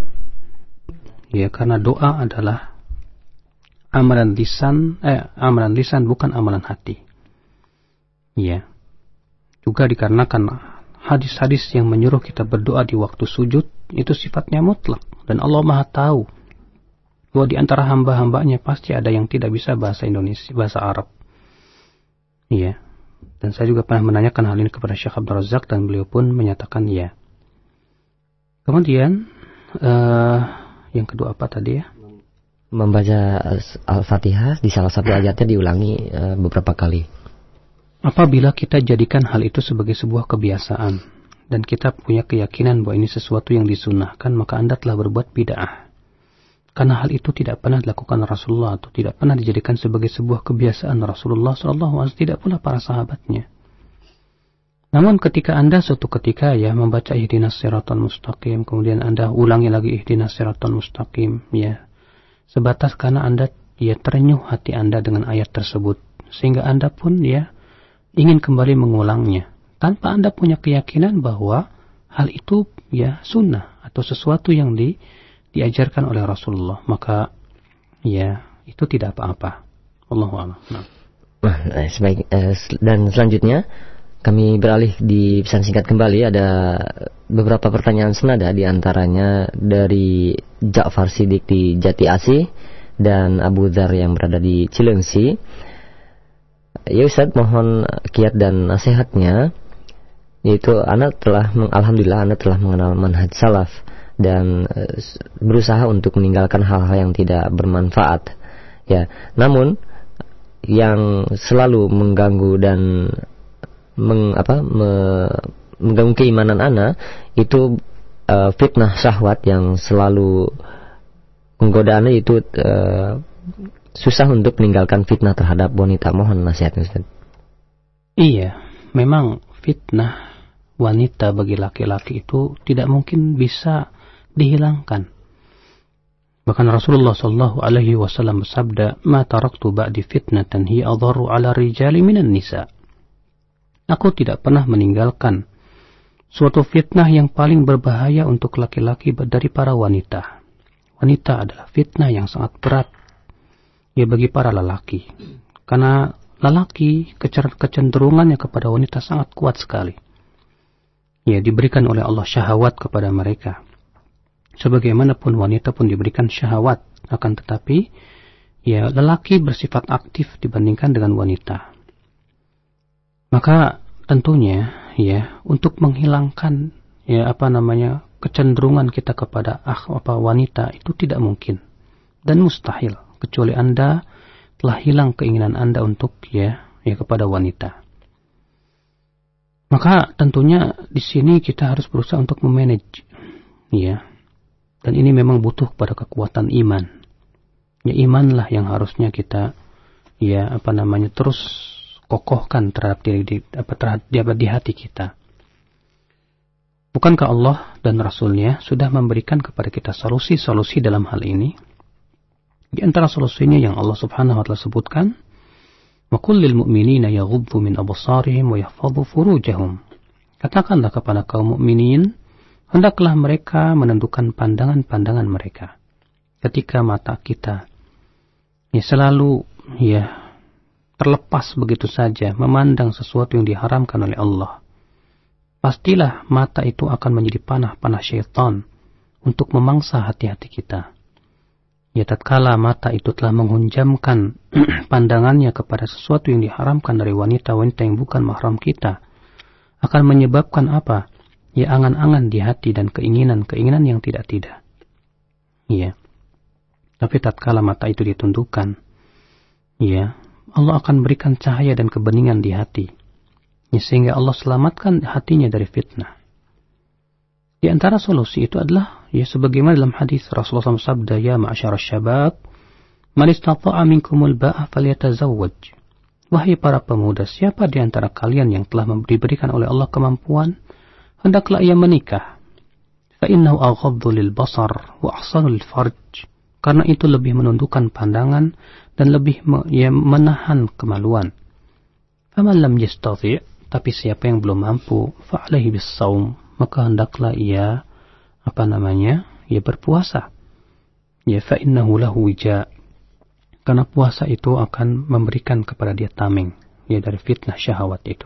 Ya, karena doa adalah amalan lisan, eh, amalan lisan bukan amalan hati. Ya. Juga dikarenakan hadis-hadis yang menyuruh kita berdoa di waktu sujud itu sifatnya mutlak, dan Allah Maha tahu bahwa di antara hamba-hambanya pasti ada yang tidak bisa bahasa Indonesia, bahasa Arab. Iya. Dan saya juga pernah menanyakan hal ini kepada Syekh Abdul Razak dan beliau pun menyatakan iya. Kemudian uh, yang kedua apa tadi ya? Membaca Al-Fatihah di salah satu ayatnya diulangi uh, beberapa kali. Apabila kita jadikan hal itu sebagai sebuah kebiasaan dan kita punya keyakinan bahwa ini sesuatu yang disunnahkan, maka Anda telah berbuat bid'ah. Karena hal itu tidak pernah dilakukan Rasulullah atau tidak pernah dijadikan sebagai sebuah kebiasaan Rasulullah shallallahu alaihi wasallam, tidak pula para sahabatnya. Namun ketika Anda suatu ketika ya membaca ihdinas siratal mustaqim, kemudian Anda ulangi lagi ihdinas siratal mustaqim, ya sebatas karena Anda ya terenyuh hati Anda dengan ayat tersebut, sehingga Anda pun ya ingin kembali mengulangnya tanpa Anda punya keyakinan bahwa hal itu ya sunnah atau sesuatu yang di, diajarkan oleh Rasulullah, maka ya itu tidak apa-apa. Wallahu a'lam. Nah. Nah, sebaik, eh, dan selanjutnya kami beralih di pesan singkat kembali. Ada beberapa pertanyaan senada, di antaranya dari Ja'far Siddiq di Jati Asih dan Abu Dzar yang berada di Cilengsi. Ya Ustaz, mohon kiat dan nasihatnya. Yaitu anak telah, alhamdulillah anak telah mengenal manhaj salaf dan e, berusaha untuk meninggalkan hal-hal yang tidak bermanfaat. Ya, namun yang selalu mengganggu dan meng, apa, me, mengganggu keimanan anak itu e, fitnah syahwat yang selalu menggoda anak, itu e, susah untuk meninggalkan fitnah terhadap wanita. Mohon nasihatnya Ustaz. Iya, memang fitnah wanita bagi laki-laki itu tidak mungkin bisa dihilangkan. Bahkan Rasulullah sallallahu alaihi wasallam bersabda, "Ma taraktu ba'di fitnatan hi adharu 'ala rijali minan nisa." Aku tidak pernah meninggalkan suatu fitnah yang paling berbahaya untuk laki-laki dari para wanita. Wanita adalah fitnah yang sangat berat ya bagi para lelaki. Karena lelaki kecenderungannya kepada wanita sangat kuat sekali. Ya, diberikan oleh Allah syahwat kepada mereka. Sebagaimanapun wanita pun diberikan syahwat, akan tetapi ya lelaki bersifat aktif dibandingkan dengan wanita. Maka tentunya ya untuk menghilangkan ya apa namanya kecenderungan kita kepada ah apa wanita itu tidak mungkin dan mustahil kecuali Anda telah hilang keinginan Anda untuk ya ya kepada wanita. Maka tentunya di sini kita harus berusaha untuk memanage, ya. Dan ini memang butuh pada kekuatan iman. Ya imanlah yang harusnya kita, ya apa namanya terus kokohkan terhadap diri di, apa terhadap di hati kita. Bukankah Allah dan Rasulnya sudah memberikan kepada kita solusi-solusi dalam hal ini? Di antara solusinya yang Allah Subhanahu wa taala sebutkan, wa kullil mu'minina yaghuddu min absarihim wa yahfadhu furujahum. Katakanlah kepada kaum mukminin, hendaklah mereka menentukan pandangan-pandangan mereka. Ketika mata kita ya selalu ya terlepas begitu saja memandang sesuatu yang diharamkan oleh Allah, pastilah mata itu akan menjadi panah-panah syaitan untuk memangsa hati-hati kita. Ya tatkala mata itu telah menghunjamkan pandangannya kepada sesuatu yang diharamkan dari wanita-wanita yang bukan mahram kita, akan menyebabkan apa? Ya angan-angan di hati dan keinginan-keinginan yang tidak-tidak. Ya. Tapi tatkala mata itu ditundukkan, ya Allah akan berikan cahaya dan kebeningan di hati, ya, sehingga Allah selamatkan hatinya dari fitnah. Di antara solusi itu adalah ya sebagaimana dalam hadis Rasulullah shallallahu alaihi wasallam sabda, ya ma'asyarasy syabab Man istata'a minkumul ba'a falyatazawwaj. Wahai para pemuda, siapa di antara kalian yang telah diberikan oleh Allah kemampuan, hendaklah ia menikah. Fa innahu aghaddu lil basar wa ahsanu lil farj. Karena itu lebih menundukkan pandangan dan lebih me- ya, menahan kemaluan. Faman lam yastati', tapi siapa yang belum mampu, fa alaihi bis-shaum, maka hendaklah ia apa namanya? ia berpuasa. Ya fa innahu lahu wija'. Karena puasa itu akan memberikan kepada dia tameng, ya dari fitnah syahwat itu.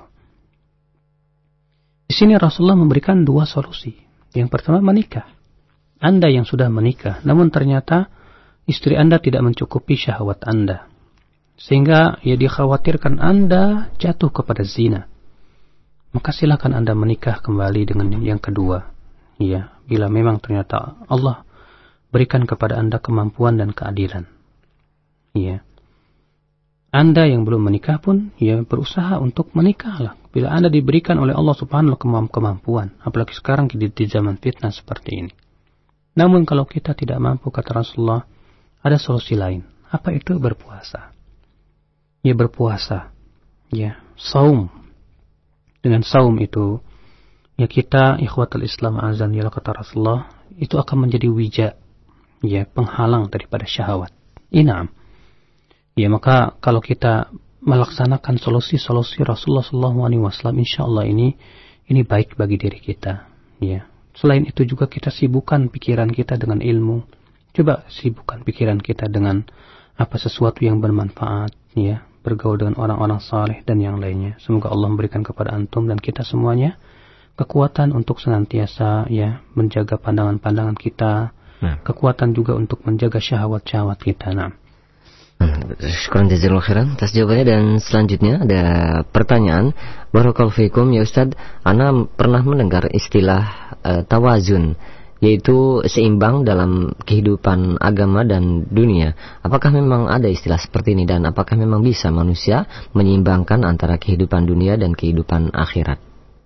Di sini Rasulullah memberikan dua solusi. Yang pertama menikah. Anda yang sudah menikah, namun ternyata istri Anda tidak mencukupi syahwat Anda, sehingga ya dikhawatirkan Anda jatuh kepada zina. Maka silakan Anda menikah kembali dengan yang kedua. Ya, bila memang ternyata Allah berikan kepada Anda kemampuan dan keadilan. Ya. Anda yang belum menikah pun ya berusaha untuk menikahlah. Bila Anda diberikan oleh Allah Subhanahu wa taala kemampuan, apalagi sekarang di, di zaman fitnah seperti ini. Namun kalau kita tidak mampu, kata Rasulullah, ada solusi lain. Apa itu? Berpuasa. Ya berpuasa. Ya, saum. Dengan saum itu ya kita ikhwatul Islam azan ya kata Rasulullah, itu akan menjadi wija, ya penghalang daripada syahwat. Inam. Ya maka kalau kita melaksanakan solusi-solusi Rasulullah sallallahu alaihi wasallam, insyaallah ini ini baik bagi diri kita. Ya. Selain itu juga kita sibukkan pikiran kita dengan ilmu. Coba sibukkan pikiran kita dengan apa sesuatu yang bermanfaat, ya, bergaul dengan orang-orang saleh dan yang lainnya. Semoga Allah memberikan kepada antum dan kita semuanya kekuatan untuk senantiasa ya menjaga pandangan-pandangan kita, nah. kekuatan juga untuk menjaga syahwat-syahwat kita. Nah. Syukran jazakallahu khairan atas jawabannya. Dan selanjutnya ada pertanyaan. Barakallahu fikum ya Ustaz, ana pernah mendengar istilah uh, tawazun, yaitu seimbang dalam kehidupan agama dan dunia. Apakah memang ada istilah seperti ini dan apakah memang bisa manusia menyeimbangkan antara kehidupan dunia dan kehidupan akhirat?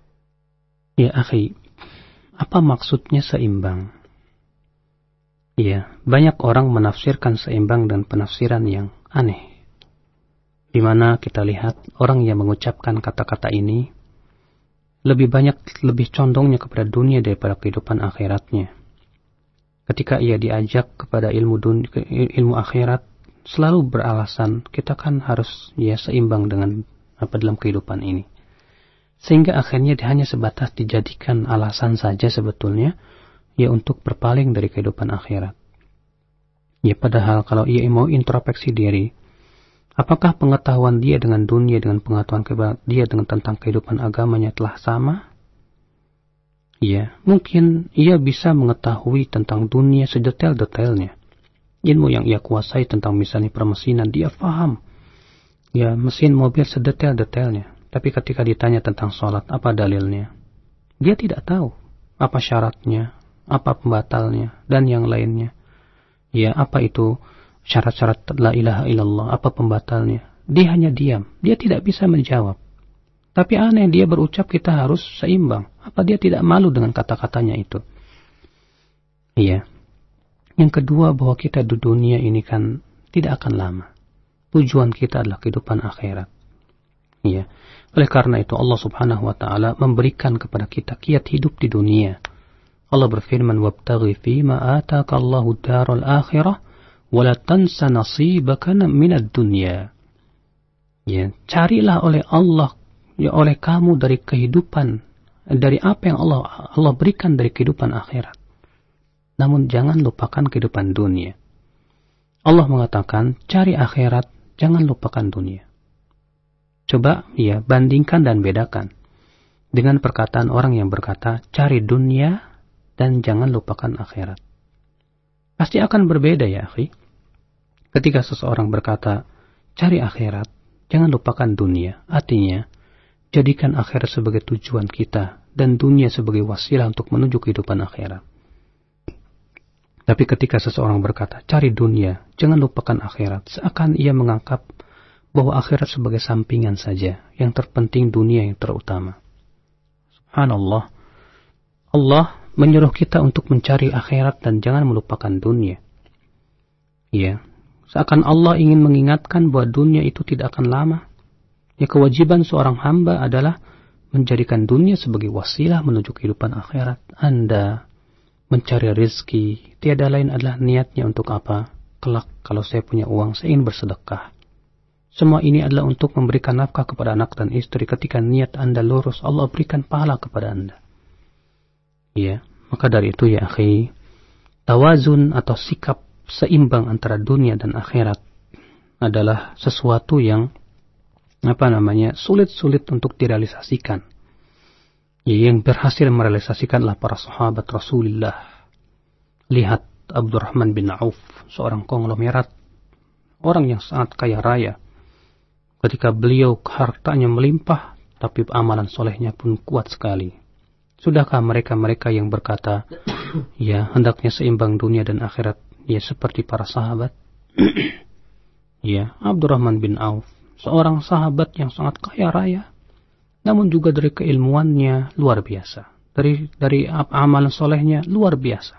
Ya akhi, apa maksudnya seimbang? Ya, banyak orang menafsirkan seimbang dan penafsiran yang aneh. Di mana kita lihat orang yang mengucapkan kata-kata ini lebih banyak, lebih condongnya kepada dunia daripada kehidupan akhiratnya. Ketika ia diajak kepada ilmu dunia, ilmu akhirat, selalu beralasan kita kan harus ya seimbang dengan apa dalam kehidupan ini. Sehingga akhirnya hanya sebatas dijadikan alasan saja sebetulnya ya untuk berpaling dari kehidupan akhirat. Ya padahal kalau ia mau introspeksi diri, apakah pengetahuan dia dengan dunia dengan pengetahuan dia dengan tentang kehidupan agamanya telah sama? Ya, mungkin ia bisa mengetahui tentang dunia sedetail-detailnya. Ilmu yang ia kuasai tentang misalnya permesinan, dia faham. Ya, mesin mobil sedetail-detailnya. Tapi ketika ditanya tentang sholat, apa dalilnya? Dia tidak tahu. Apa syaratnya? Apa pembatalnya? Dan yang lainnya. Ya, apa itu syarat-syarat la ilaha illallah? Apa pembatalnya? Dia hanya diam. Dia tidak bisa menjawab. Tapi aneh, dia berucap kita harus seimbang. Apa dia tidak malu dengan kata-katanya itu? Iya. Yang kedua, bahwa kita di dunia ini kan tidak akan lama. Tujuan kita adalah kehidupan akhirat. Iya. Oleh karena itu Allah Subhanahu wa taala memberikan kepada kita kiat hidup di dunia. Allah berfirman, "Wabtaghi fima ataka Allahu ad-daral akhirah wa la tansa nasibaka minad dunya." Ya, carilah oleh Allah, ya oleh kamu dari kehidupan, dari apa yang Allah Allah berikan dari kehidupan akhirat. Namun jangan lupakan kehidupan dunia. Allah mengatakan, cari akhirat, jangan lupakan dunia. Coba ya bandingkan dan bedakan dengan perkataan orang yang berkata, cari dunia dan jangan lupakan akhirat. Pasti akan berbeda ya akhi. Ketika seseorang berkata, cari akhirat, jangan lupakan dunia. Artinya, jadikan akhirat sebagai tujuan kita dan dunia sebagai wasilah untuk menuju kehidupan akhirat. Tapi ketika seseorang berkata, cari dunia, jangan lupakan akhirat, seakan ia menganggap bahwa akhirat sebagai sampingan saja, yang terpenting dunia yang terutama. Subhanallah. Allah menyuruh kita untuk mencari akhirat dan jangan melupakan dunia. Ya, Seakan Allah ingin mengingatkan bahwa dunia itu tidak akan lama. Ya, kewajiban seorang hamba adalah menjadikan dunia sebagai wasilah menuju kehidupan akhirat. Anda mencari rezeki, tiada lain adalah niatnya untuk apa? Kelak kalau saya punya uang, saya ingin bersedekah. Semua ini adalah untuk memberikan nafkah kepada anak dan istri. Ketika niat Anda lurus, Allah berikan pahala kepada Anda. Ya, maka dari itu ya akhi, tawazun atau sikap seimbang antara dunia dan akhirat adalah sesuatu yang apa namanya sulit-sulit untuk direalisasikan. Ya, yang berhasil merealisasikanlah para sahabat Rasulullah. Lihat Abdurrahman bin Auf, seorang konglomerat, orang yang sangat kaya raya. Ketika beliau hartanya melimpah, tapi amalan solehnya pun kuat sekali. Sudahkah mereka-mereka yang berkata, ya hendaknya seimbang dunia dan akhirat, ya seperti para sahabat? Ya, Abdurrahman bin Auf, seorang sahabat yang sangat kaya raya, namun juga dari keilmuannya luar biasa, dari dari amalan solehnya luar biasa.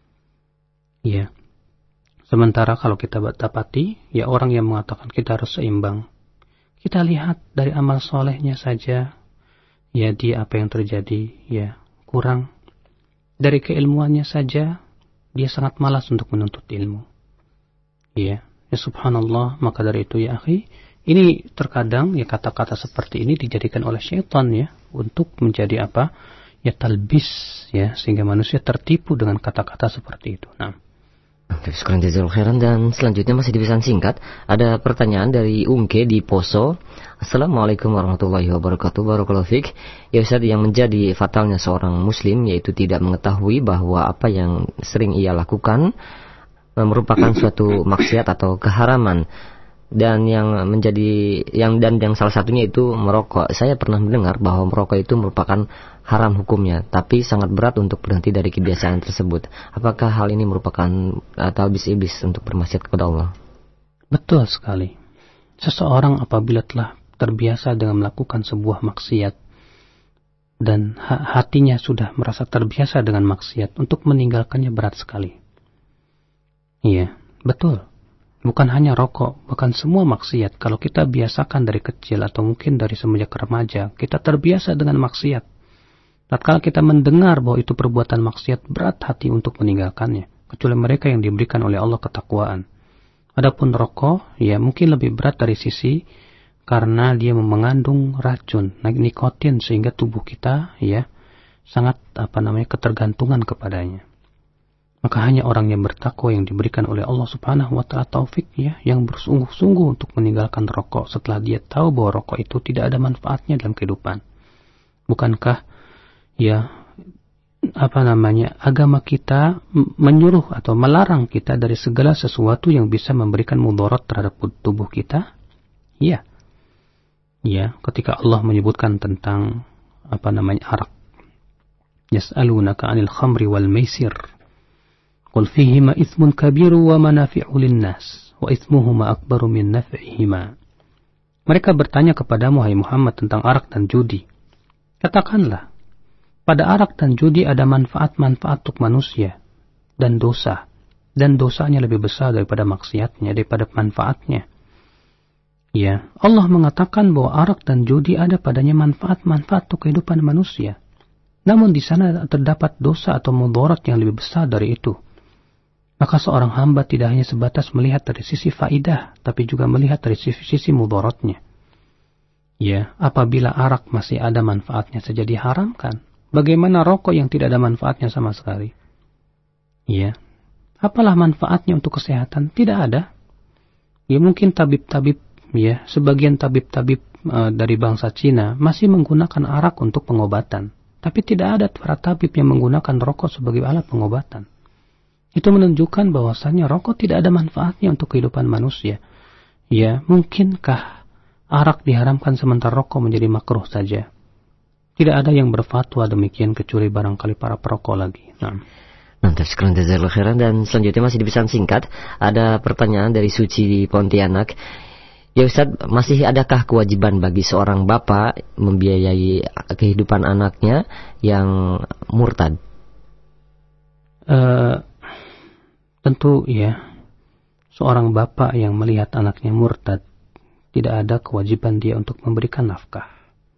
Ya, sementara kalau kita dapati, ya orang yang mengatakan kita harus seimbang, kita lihat dari amal solehnya saja, ya dia apa yang terjadi, ya kurang. Dari keilmuannya saja, dia sangat malas untuk menuntut ilmu. Ya, ya subhanallah, maka dari itu ya akhi, ini terkadang ya kata-kata seperti ini dijadikan oleh syaitan ya, untuk menjadi apa? Ya talbis ya, sehingga manusia tertipu dengan kata-kata seperti itu. Nah. Sekarang jazakallahu khairan, dan selanjutnya masih di pesan singkat. Ada pertanyaan dari Ungke di Poso. Assalamualaikum warahmatullahi wabarakatuh. Barakallahu fiik. Ya Ustaz, yang menjadi fatalnya seorang muslim yaitu tidak mengetahui bahwa apa yang sering ia lakukan merupakan suatu maksiat atau keharaman, dan yang menjadi yang dan yang salah satunya itu merokok. Saya pernah mendengar bahwa merokok itu merupakan haram hukumnya, tapi sangat berat untuk berhenti dari kebiasaan tersebut. Apakah hal ini merupakan uh, talbis iblis untuk bermaksiat kepada Allah? Betul sekali. Seseorang apabila telah terbiasa dengan melakukan sebuah maksiat dan ha- hatinya sudah merasa terbiasa dengan maksiat, untuk meninggalkannya berat sekali. Iya, betul. Bukan hanya rokok, bahkan semua maksiat. Kalau kita biasakan dari kecil atau mungkin dari semenjak remaja, kita terbiasa dengan maksiat. Tatkala kita mendengar bahwa itu perbuatan maksiat, berat hati untuk meninggalkannya, kecuali mereka yang diberikan oleh Allah ketakwaan. Adapun rokok, ya mungkin lebih berat dari sisi karena dia mengandung racun, nikotin, sehingga tubuh kita ya sangat apa namanya ketergantungan kepadanya. Maka hanya orang yang bertakwa yang diberikan oleh Allah Subhanahu wa taala taufik ya, yang bersungguh-sungguh untuk meninggalkan rokok setelah dia tahu bahwa rokok itu tidak ada manfaatnya dalam kehidupan. Bukankah ya apa namanya agama kita menyuruh atau melarang kita dari segala sesuatu yang bisa memberikan mudarat terhadap tubuh kita? Ya. Ya, ketika Allah menyebutkan tentang apa namanya arak. Yas'alunaka 'anil khamri wal maisir. Qul fihima itsmun kabiru wa manafi'u lin-nas wa itsmuhuma akbaru min naf'ihima. Mereka bertanya kepadamu hai Muhammad tentang arak dan judi. Katakanlah, pada arak dan judi ada manfaat-manfaat untuk manusia dan dosa, dan dosanya lebih besar daripada maksiatnya, daripada manfaatnya. Ya, Allah mengatakan bahwa arak dan judi ada padanya manfaat-manfaat untuk kehidupan manusia. Namun di sana terdapat dosa atau mudarat yang lebih besar dari itu. Maka seorang hamba tidak hanya sebatas melihat dari sisi faidah, tapi juga melihat dari sisi, sisi mudaratnya. Ya, apabila arak masih ada manfaatnya saja diharamkan, bagaimana rokok yang tidak ada manfaatnya sama sekali? Ya, apalah manfaatnya untuk kesehatan? Tidak ada. Ya mungkin tabib-tabib, ya sebagian tabib-tabib e, dari bangsa Cina masih menggunakan arak untuk pengobatan, tapi tidak ada para tabib yang menggunakan rokok sebagai alat pengobatan. Itu menunjukkan bahwasannya rokok tidak ada manfaatnya untuk kehidupan manusia. Ya, mungkinkah arak diharamkan sementara rokok menjadi makruh saja? Tidak ada yang berfatwa demikian kecuali barangkali para perokok lagi. Nah. Nanti sekarang jazakallahu khairan, dan selanjutnya masih di pesan singkat. Ada pertanyaan dari Suci di Pontianak. Ya Ustaz, masih adakah kewajiban bagi seorang bapak membiayai kehidupan anaknya yang murtad? Uh, tentu ya. seorang bapak yang melihat anaknya murtad, tidak ada kewajiban dia untuk memberikan nafkah.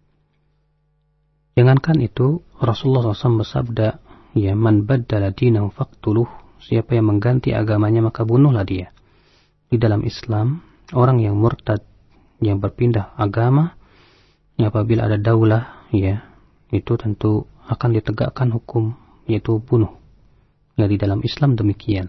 Jangankan itu, Rasulullah shallallahu alaihi wasallam bersabda, ya, man baddala dinahu faqtuluh, siapa yang mengganti agamanya maka bunuhlah dia. Di dalam Islam, orang yang murtad, yang berpindah agama, ya, apabila ada daulah, ya, itu tentu akan ditegakkan hukum, yaitu bunuh. Ya, di dalam Islam demikian.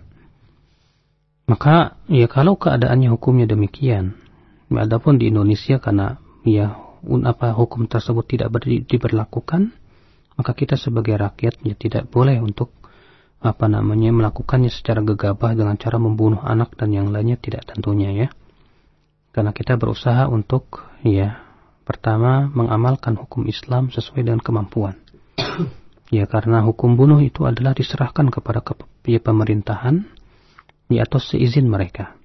Maka, ya, kalau keadaannya hukumnya demikian, adapun di Indonesia karena, ya, apa hukum tersebut tidak ber, diberlakukan, maka kita sebagai rakyat, ya, tidak boleh untuk apa namanya melakukannya secara gegabah dengan cara membunuh anak dan yang lainnya, tidak tentunya, ya. Karena kita berusaha untuk, ya, pertama mengamalkan hukum Islam sesuai dengan kemampuan. Ya, karena hukum bunuh itu adalah diserahkan kepada ke, ya, pemerintahan, ya, atau seizin mereka.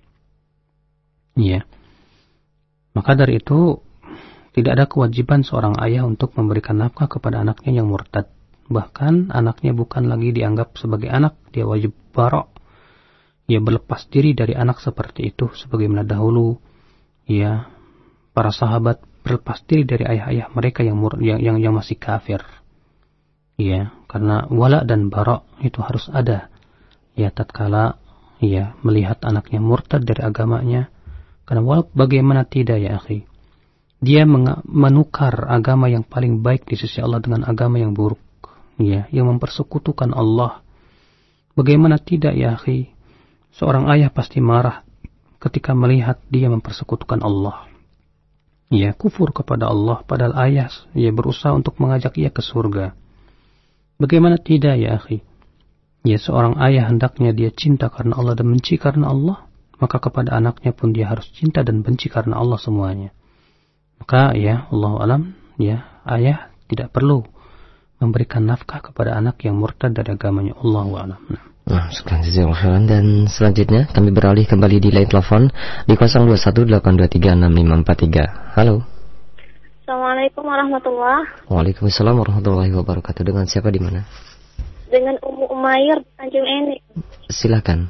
Ya. Maka dari itu tidak ada kewajiban seorang ayah untuk memberikan nafkah kepada anaknya yang murtad. Bahkan anaknya bukan lagi dianggap sebagai anak, dia wajib bara'. Ia berlepas diri dari anak seperti itu, sebagaimana dahulu, ya, para sahabat berlepas diri dari ayah-ayah mereka yang mur, yang, yang yang masih kafir. Ya, karena wala dan bara' itu harus ada. Ya, tatkala, ya, melihat anaknya murtad dari agamanya, karena walau bagaimana tidak, ya akhi, dia menukar agama yang paling baik di sisi Allah dengan agama yang buruk, ya, yang mempersekutukan Allah. Bagaimana tidak, ya akhi, seorang ayah pasti marah ketika melihat dia mempersekutukan Allah, ya, kufur kepada Allah, padahal ayah, ya, berusaha untuk mengajak ia ke surga. Bagaimana tidak, ya akhi, ya, seorang ayah hendaknya dia cinta karena Allah dan benci karena Allah, maka kepada anaknya pun dia harus cinta dan benci karena Allah semuanya. Maka, ya, Allahu a'lam, ya, ayah tidak perlu memberikan nafkah kepada anak yang murtad dari agamanya. Allahu a'lam. Nah, sekarang dan selanjutnya kami beralih kembali di line telepon di nol dua satu delapan dua tiga enam lima empat tiga. Halo. Assalamualaikum warahmatullahi wabarakatuh. Waalaikumsalam warahmatullahi wabarakatuh. Dengan siapa di mana? Dengan Ummu Umair Tanjung Enik. Silakan.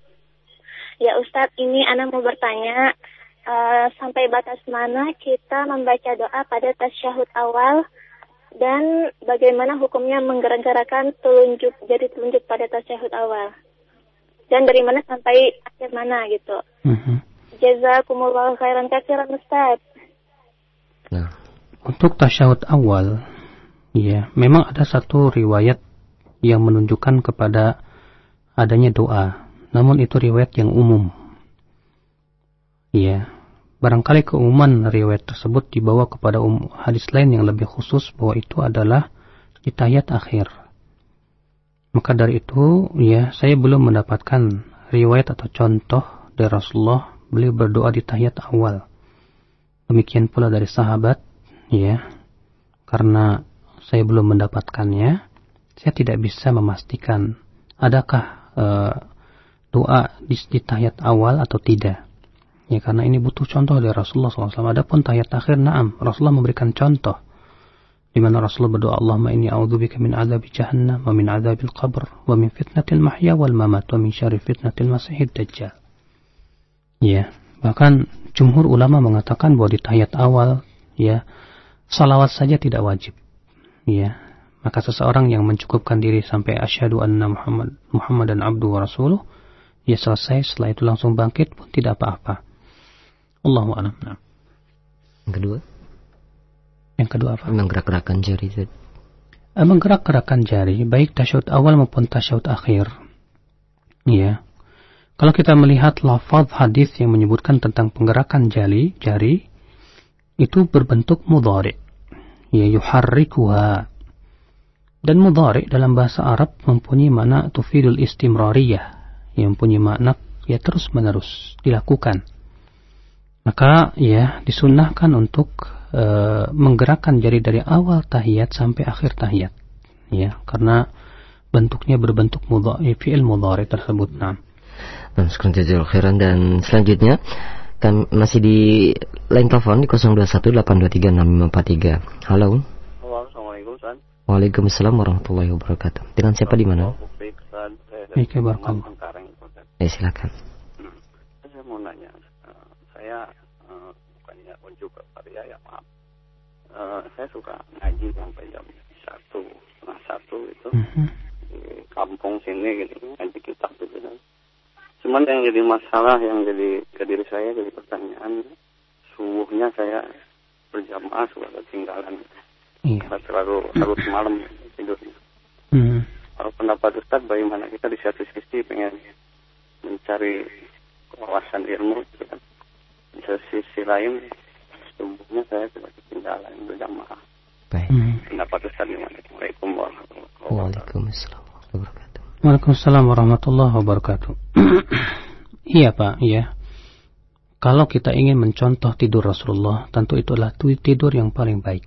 Ya Ustadz, ini Ana mau bertanya, uh, sampai batas mana kita membaca doa pada tasyahud awal, dan bagaimana hukumnya menggerak-gerakan telunjuk, jadi telunjuk pada tasyahud awal, dan dari mana sampai akhir mana gitu. Uh-huh. Jazakumullahu khairan katsiran Ustaz. Nah, untuk tasyahud awal, ya, memang ada satu riwayat yang menunjukkan kepada adanya doa, namun itu riwayat yang umum. Ya, barangkali keumuman riwayat tersebut dibawa kepada um, hadis lain yang lebih khusus bahwa itu adalah di tahiyat akhir. Maka dari itu, ya, saya belum mendapatkan riwayat atau contoh dari Rasulullah beliau berdoa di tahiyat awal. Demikian pula dari sahabat, ya, karena saya belum mendapatkannya, saya tidak bisa memastikan adakah uh, doa di, di tahiyat awal atau tidak. Ya, karena ini butuh contoh dari Rasulullah shallallahu alaihi wasallam. Adapun tahiyat akhir, na'am, Rasulullah memberikan contoh. Di mana Rasulullah berdoa, Allahumma inni a'udzubika min adzabi jahannam, wa min adzabil qabr, wa min fitnatil mahya wal mamat, wa min syarri fitnatil masihid dajjal. Ya, bahkan jumhur ulama mengatakan bahwa di tahiyat awal, ya, salawat saja tidak wajib. Ya, maka seseorang yang mencukupkan diri sampai asyhadu anna Muhammad Muhammadan abduhu wa rasuluh, ya selesai, setelah itu langsung bangkit pun tidak apa-apa. Allahu a'lam. Yang kedua? Yang kedua apa? Menggerak-gerakan jari. Menggerak-gerakan jari, baik tasyahud awal maupun tasyahud akhir. Ya. Kalau kita melihat lafaz hadis yang menyebutkan tentang penggerakan jari, jari itu berbentuk mudhari. Ya, yuharrikuha. Dan mudhari dalam bahasa Arab mempunyai makna tufidul istimrariyah, yang mempunyai makna, ya, terus-menerus dilakukan. Maka, ya, disunnahkan untuk e, menggerakkan jari dari awal tahiyat sampai akhir tahiyat, ya, karena bentuknya berbentuk mudhari, fi'il mudhari tersebut. Nah, khairan. Dan selanjutnya kan masih di line telepon di nol dua satu delapan dua tiga enam lima empat tiga. Halo. Assalamualaikum, Ustaz. Waalaikumsalam warahmatullahi wabarakatuh. Dengan siapa di mana? Baik, barakallah. Ya, silakan. menuju ke Korea ya maaf. Uh, saya suka ngaji sampai jam satu, setengah satu itu mm-hmm. di kampung sini gitu, ngaji kitab gitu. Cuman yang jadi masalah, yang jadi ke diri saya jadi pertanyaan, subuhnya saya berjamaah suka ketinggalan. Iya. Terlalu harus malam tidurnya. Mm-hmm. Kalau pendapat Ustaz, bagaimana kita di satu sisi pengen mencari wawasan ilmu, gitu kan. Di sisi lain subuhnya saya sudah ketinggalan berjamaah. Baik. Pendapat Ustaz gimana? Assalamualaikum warahmatullahi wabarakatuh. Waalaikumsalam warahmatullahi wabarakatuh. Waalaikumsalam warahmatullahi wabarakatuh. Iya Pak, iya. Kalau kita ingin mencontoh tidur Rasulullah, tentu itu adalah tidur yang paling baik.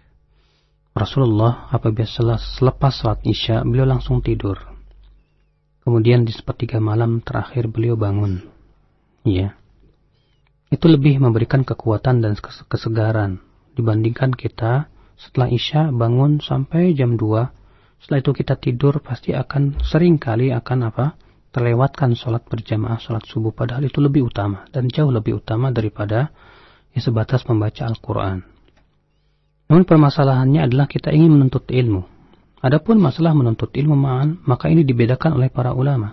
Rasulullah apabila selepas salat Isya, beliau langsung tidur. Kemudian di sepertiga malam terakhir beliau bangun. Iya. Itu lebih memberikan kekuatan dan kesegaran dibandingkan kita setelah Isya bangun sampai jam dua. Setelah itu kita tidur, pasti akan sering kali akan apa? Terlewatkan sholat berjamaah, sholat subuh. Padahal itu lebih utama dan jauh lebih utama daripada ya sebatas membaca Al-Quran. Namun permasalahannya adalah kita ingin menuntut ilmu. Adapun masalah menuntut ilmu ma'an, maka ini dibedakan oleh para ulama.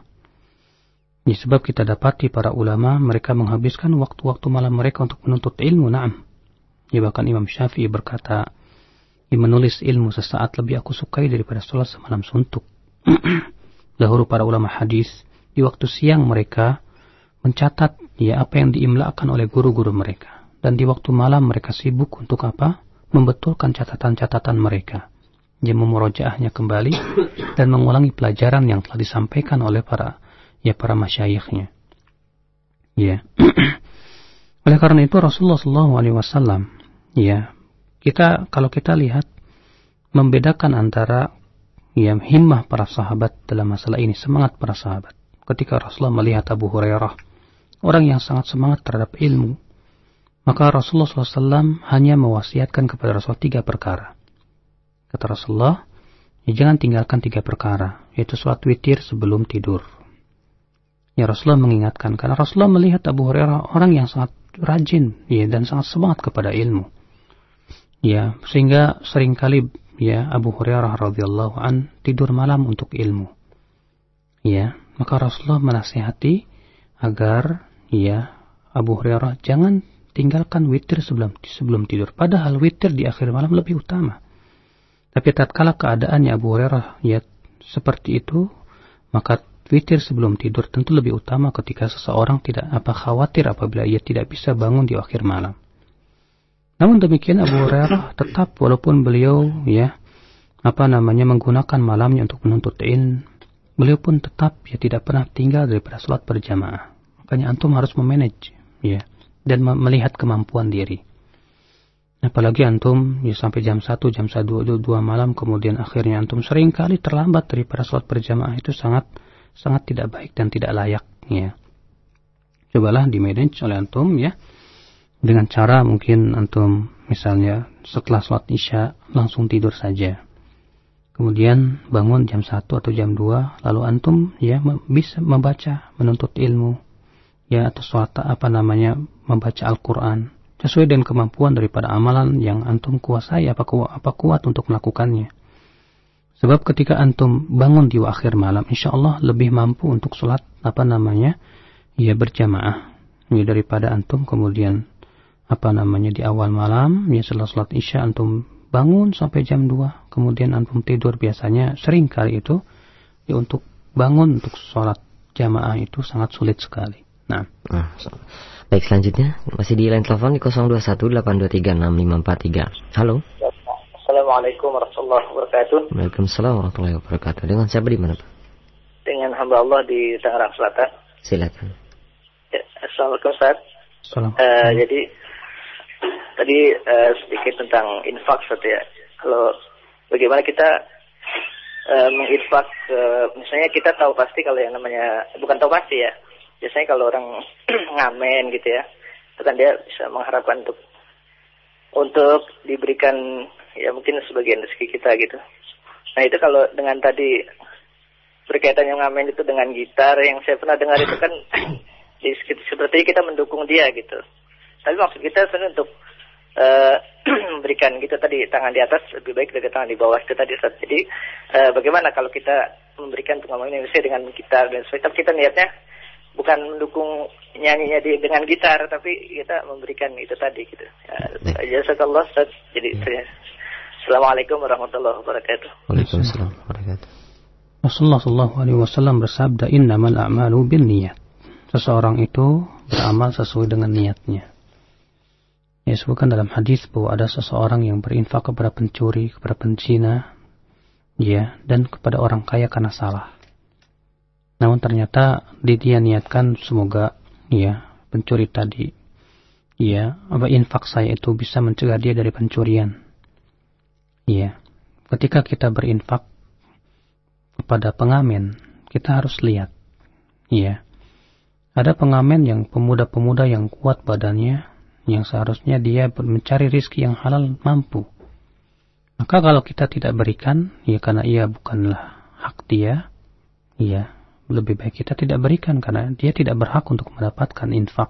Ya, sebab kita dapati para ulama mereka menghabiskan waktu-waktu malam mereka untuk menuntut ilmu. Naam. Ya, bahkan Imam Syafi'i berkata, ya, menulis ilmu sesaat lebih aku sukai daripada sholat semalam suntuk. Dahulu para ulama hadis di waktu siang mereka mencatat ya apa yang diimlakan oleh guru-guru mereka, dan di waktu malam mereka sibuk untuk apa? Membetulkan catatan-catatan mereka, ya, memurojaahnya kembali dan mengulangi pelajaran yang telah disampaikan oleh para ya para masyayikhnya. Ya. Oleh karena itu Rasulullah shallallahu alaihi wasallam, ya, kita kalau kita lihat membedakan antara ya himmah para sahabat dalam masalah ini, semangat para sahabat. Ketika Rasulullah melihat Abu Hurairah, orang yang sangat semangat terhadap ilmu, maka Rasulullah shallallahu alaihi wasallam hanya mewasiatkan kepada Rasul tiga perkara. Kata Rasulullah, ya, jangan tinggalkan tiga perkara, yaitu sholat witir sebelum tidur. Ya, Rasulullah mengingatkan, karena Rasulullah melihat Abu Hurairah orang yang sangat rajin ya, dan sangat semangat kepada ilmu. Ya, sehingga seringkali ya Abu Hurairah radhiyallahu an tidur malam untuk ilmu. Ya, maka Rasulullah menasihati agar ya Abu Hurairah jangan tinggalkan witir sebelum sebelum tidur. Padahal witir di akhir malam lebih utama. Tapi tatkala keadaannya Abu Hurairah ya seperti itu, maka witir sebelum tidur tentu lebih utama ketika seseorang tidak apa khawatir apabila ia tidak bisa bangun di akhir malam. Namun demikian Abu Hurairah tetap walaupun beliau ya apa namanya menggunakan malamnya untuk menuntut ilmu, beliau pun tetap ya tidak pernah tinggal daripada salat berjamaah. Makanya antum harus memanage ya dan melihat kemampuan diri. Apalagi antum ya sampai jam satu, jam satu, dua malam kemudian akhirnya antum sering kali terlambat daripada salat berjamaah, itu sangat sangat tidak baik dan tidak layak ya. Cobalah di manage oleh antum ya. Dengan cara mungkin antum misalnya setelah sholat Isya langsung tidur saja. Kemudian bangun jam satu atau jam dua, lalu antum ya bisa membaca, menuntut ilmu ya, atau sholat apa namanya membaca Al-Quran sesuai dengan kemampuan daripada amalan yang antum kuasai, apa kuat, apa kuat untuk melakukannya. Sebab ketika antum bangun di akhir malam, insya Allah lebih mampu untuk sholat apa namanya ya berjamaah ya, daripada antum kemudian apa namanya di awal malam ya setelah sholat Isya antum bangun sampai jam dua kemudian antum tidur. Biasanya sering kali itu ya untuk bangun untuk sholat jamaah itu sangat sulit sekali. Nah, ah, so. Baik, selanjutnya masih di line telepon di nol dua satu delapan dua tiga enam lima empat tiga. Halo. Assalamualaikum warahmatullahi wabarakatuh. Waalaikumsalam warahmatullahi wabarakatuh. Dengan siapa di mana, Pak? Dengan hamba Allah di Tangerang Selatan. Silakan. Ya, Assalamualaikum Ustaz. Assalamualaikum. Uh, jadi tadi uh, sedikit tentang infak Ustaz ya. Kalau bagaimana kita uh, menginfak, uh, misalnya kita tahu pasti kalau yang namanya, bukan tahu pasti ya, biasanya kalau orang ngamen gitu ya, itu kan dia bisa mengharapkan untuk untuk diberikan ya mungkin sebagian rezeki kita gitu. Nah itu kalau dengan tadi berkaitan yang ngamen itu dengan gitar, yang saya pernah dengar itu kan seperti kita mendukung dia gitu. Tapi maksud kita sebenarnya untuk uh, memberikan gitu tadi tangan di atas lebih baik dari tangan di bawah itu tadi Ustaz. Jadi uh, bagaimana kalau kita memberikan pengaman ini dengan gitar dan sebagainya, kita niatnya bukan mendukung nyanyinya di, dengan gitar, tapi kita memberikan itu tadi gitu. Ya, jazakallah Ustaz. Jadi ya. Assalamualaikum warahmatullahi wabarakatuh. Waalaikumsalam warahmatullahi wabarakatuh. Rasulullah sallallahu alaihi wasallam bersabda, innamal a'malu binniyat. Seseorang itu beramal sesuai dengan niatnya. Ya, disebutkan dalam hadis bahwa ada seseorang yang berinfak kepada pencuri, kepada penzina, ya, dan kepada orang kaya karena salah. Namun ternyata dia niatkan semoga ya pencuri tadi, ya, apa infak saya itu bisa mencegah dia dari pencurian. Ya, ketika kita berinfak kepada pengamen, kita harus lihat, ya, ada pengamen yang pemuda-pemuda yang kuat badannya, yang seharusnya dia mencari rizki yang halal mampu. Maka kalau kita tidak berikan, ya karena ia bukanlah hak dia, ya lebih baik kita tidak berikan karena dia tidak berhak untuk mendapatkan infak.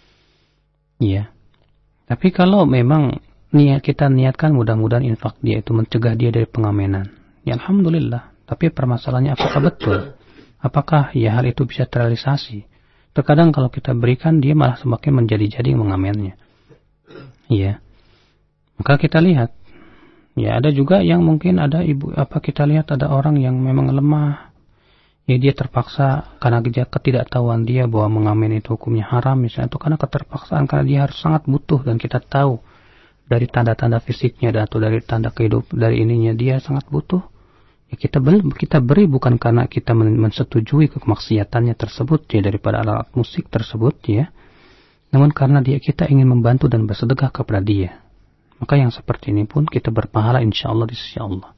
Ya. Tapi kalau memang niat kita niatkan mudah-mudahan infak dia itu mencegah dia dari pengamenan, ya alhamdulillah. Tapi permasalahannya apakah betul? Apakah ya hal itu bisa terrealisasi? Terkadang kalau kita berikan dia malah semakin menjadi-jadi mengamennya. Iya. Maka kita lihat. Ya ada juga yang mungkin ada ibu apa kita lihat ada orang yang memang lemah. Ya dia terpaksa karena ketidaktahuan dia bahwa mengamen itu hukumnya haram misalnya, atau karena keterpaksaan karena dia harus sangat butuh dan kita tahu dari tanda-tanda fisiknya dan atau dari tanda kehidupan dari ininya dia sangat butuh. Ya kita beri, kita beri bukan karena kita mensetujui kemaksiatannya tersebut ya daripada alat musik tersebut ya, namun karena dia kita ingin membantu dan bersedekah kepada dia. Maka yang seperti ini pun kita berpahala insyaallah di sisi Allah.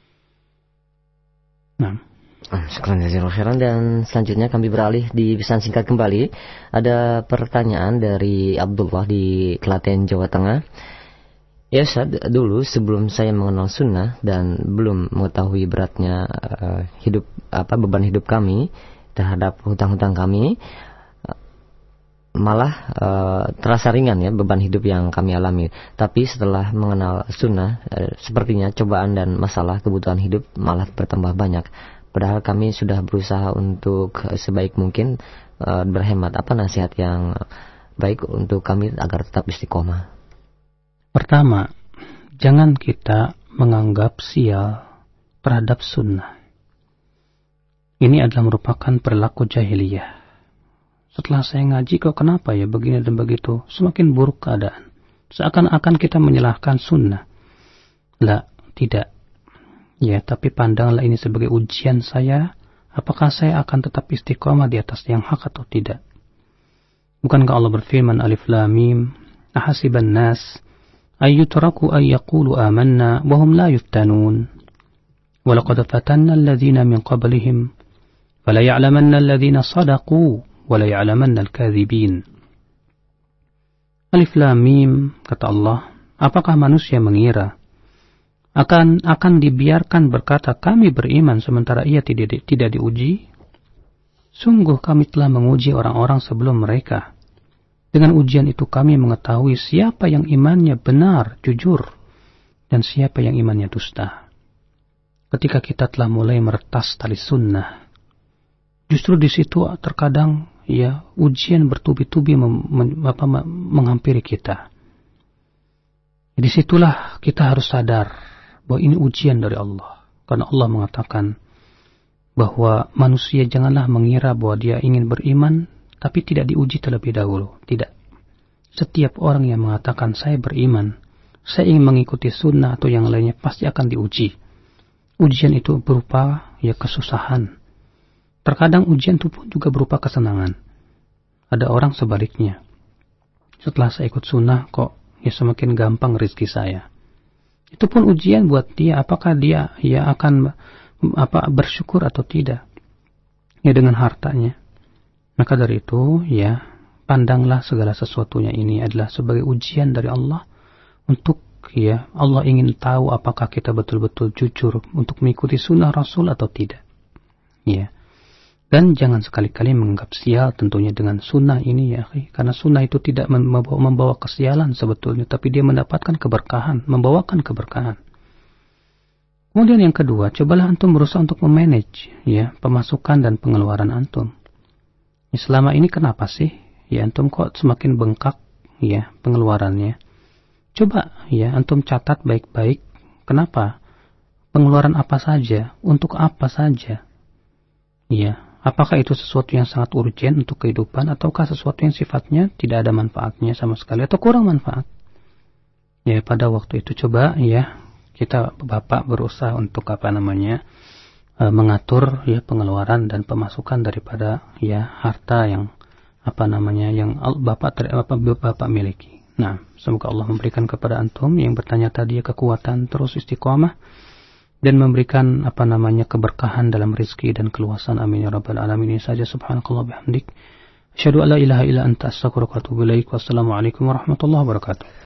Nah, sekarang jazakallahu khairan, dan selanjutnya kami beralih di pesan singkat kembali. Ada pertanyaan dari Abdullah di Klaten, Jawa Tengah. Ya Ustaz, dulu sebelum saya mengenal sunnah dan belum mengetahui beratnya uh, hidup apa beban hidup kami terhadap hutang-hutang kami, uh, malah uh, terasa ringan ya beban hidup yang kami alami. Tapi setelah mengenal sunnah, uh, sepertinya cobaan dan masalah kebutuhan hidup malah bertambah banyak. Padahal kami sudah berusaha untuk uh, sebaik mungkin uh, berhemat. Apa nasihat yang baik untuk kami agar tetap istiqomah? Pertama, jangan kita menganggap sial terhadap sunnah. Ini adalah merupakan perilaku jahiliyah. Setelah saya ngaji kok kenapa ya begini dan begitu, semakin buruk keadaan. Seakan-akan kita menyalahkan sunnah. Lah, tidak. Ya, tapi pandanglah ini sebagai ujian saya, apakah saya akan tetap istiqomah di atas yang hak atau tidak. Bukankah Allah berfirman Alif Lam Mim, ahasiban nas ayyutraku ay yaqulu amanna wa hum la yuftanun wa laqad fatanna alladhina min qablihim fala ya'lamanna alladhina sadaqu wa la ya'lamanna al-kadhibin. Alif Lam Mim, kata Allah, apakah manusia mengira akan akan dibiarkan berkata kami beriman sementara ia tidak di, tidak diuji? Sungguh kami telah menguji orang-orang sebelum mereka. Dengan ujian itu kami mengetahui siapa yang imannya benar, jujur, dan siapa yang imannya dusta. Ketika kita telah mulai meretas tali sunnah, justru di situ terkadang ya ujian bertubi-tubi mem, mem, apa, menghampiri kita. Di situlah kita harus sadar bahwa ini ujian dari Allah. Karena Allah mengatakan bahwa manusia janganlah mengira bahwa dia ingin beriman tapi tidak diuji terlebih dahulu. Tidak. Setiap orang yang mengatakan saya beriman, saya ingin mengikuti sunnah atau yang lainnya pasti akan diuji. Ujian itu berupa ya kesusahan. Terkadang ujian itu pun juga berupa kesenangan. Ada orang sebaliknya. Setelah saya ikut sunnah kok ya semakin gampang rezeki saya. Itu pun ujian buat dia, apakah dia ya akan apa bersyukur atau tidak ya dengan hartanya. Maka dari itu ya pandanglah segala sesuatunya ini adalah sebagai ujian dari Allah untuk ya Allah ingin tahu apakah kita betul-betul jujur untuk mengikuti sunnah Rasul atau tidak. Ya. Dan jangan sekali-kali menganggap sial tentunya dengan sunnah ini ya akhi. Karena sunnah itu tidak membawa, membawa kesialan sebetulnya, tapi dia mendapatkan keberkahan, membawakan keberkahan. Kemudian yang kedua, cobalah antum berusaha untuk memanage ya pemasukan dan pengeluaran antum. Ya, selama ini kenapa sih ya antum kok semakin bengkak ya pengeluarannya? Coba ya antum catat baik-baik kenapa? Pengeluaran apa saja? Untuk apa saja? Ya, apakah itu sesuatu yang sangat urgent untuk kehidupan ataukah sesuatu yang sifatnya tidak ada manfaatnya sama sekali atau kurang manfaat? Ya, pada waktu itu coba ya kita Bapak berusaha untuk apa namanya e, mengatur ya pengeluaran dan pemasukan daripada ya harta yang apa namanya yang Bapak ter, apa, Bapak miliki. Nah, semoga Allah memberikan kepada antum yang bertanya tadi kekuatan terus istiqamah dan memberikan apa namanya keberkahan dalam rezeki dan keluasan. Amin ya rabbal alamin. Ini saja, subhanakallah bihamdik, asyhadu an la ilaha illa anta astaghfiruka wa atubu ilaik. Wassalamualaikum warahmatullahi wabarakatuh.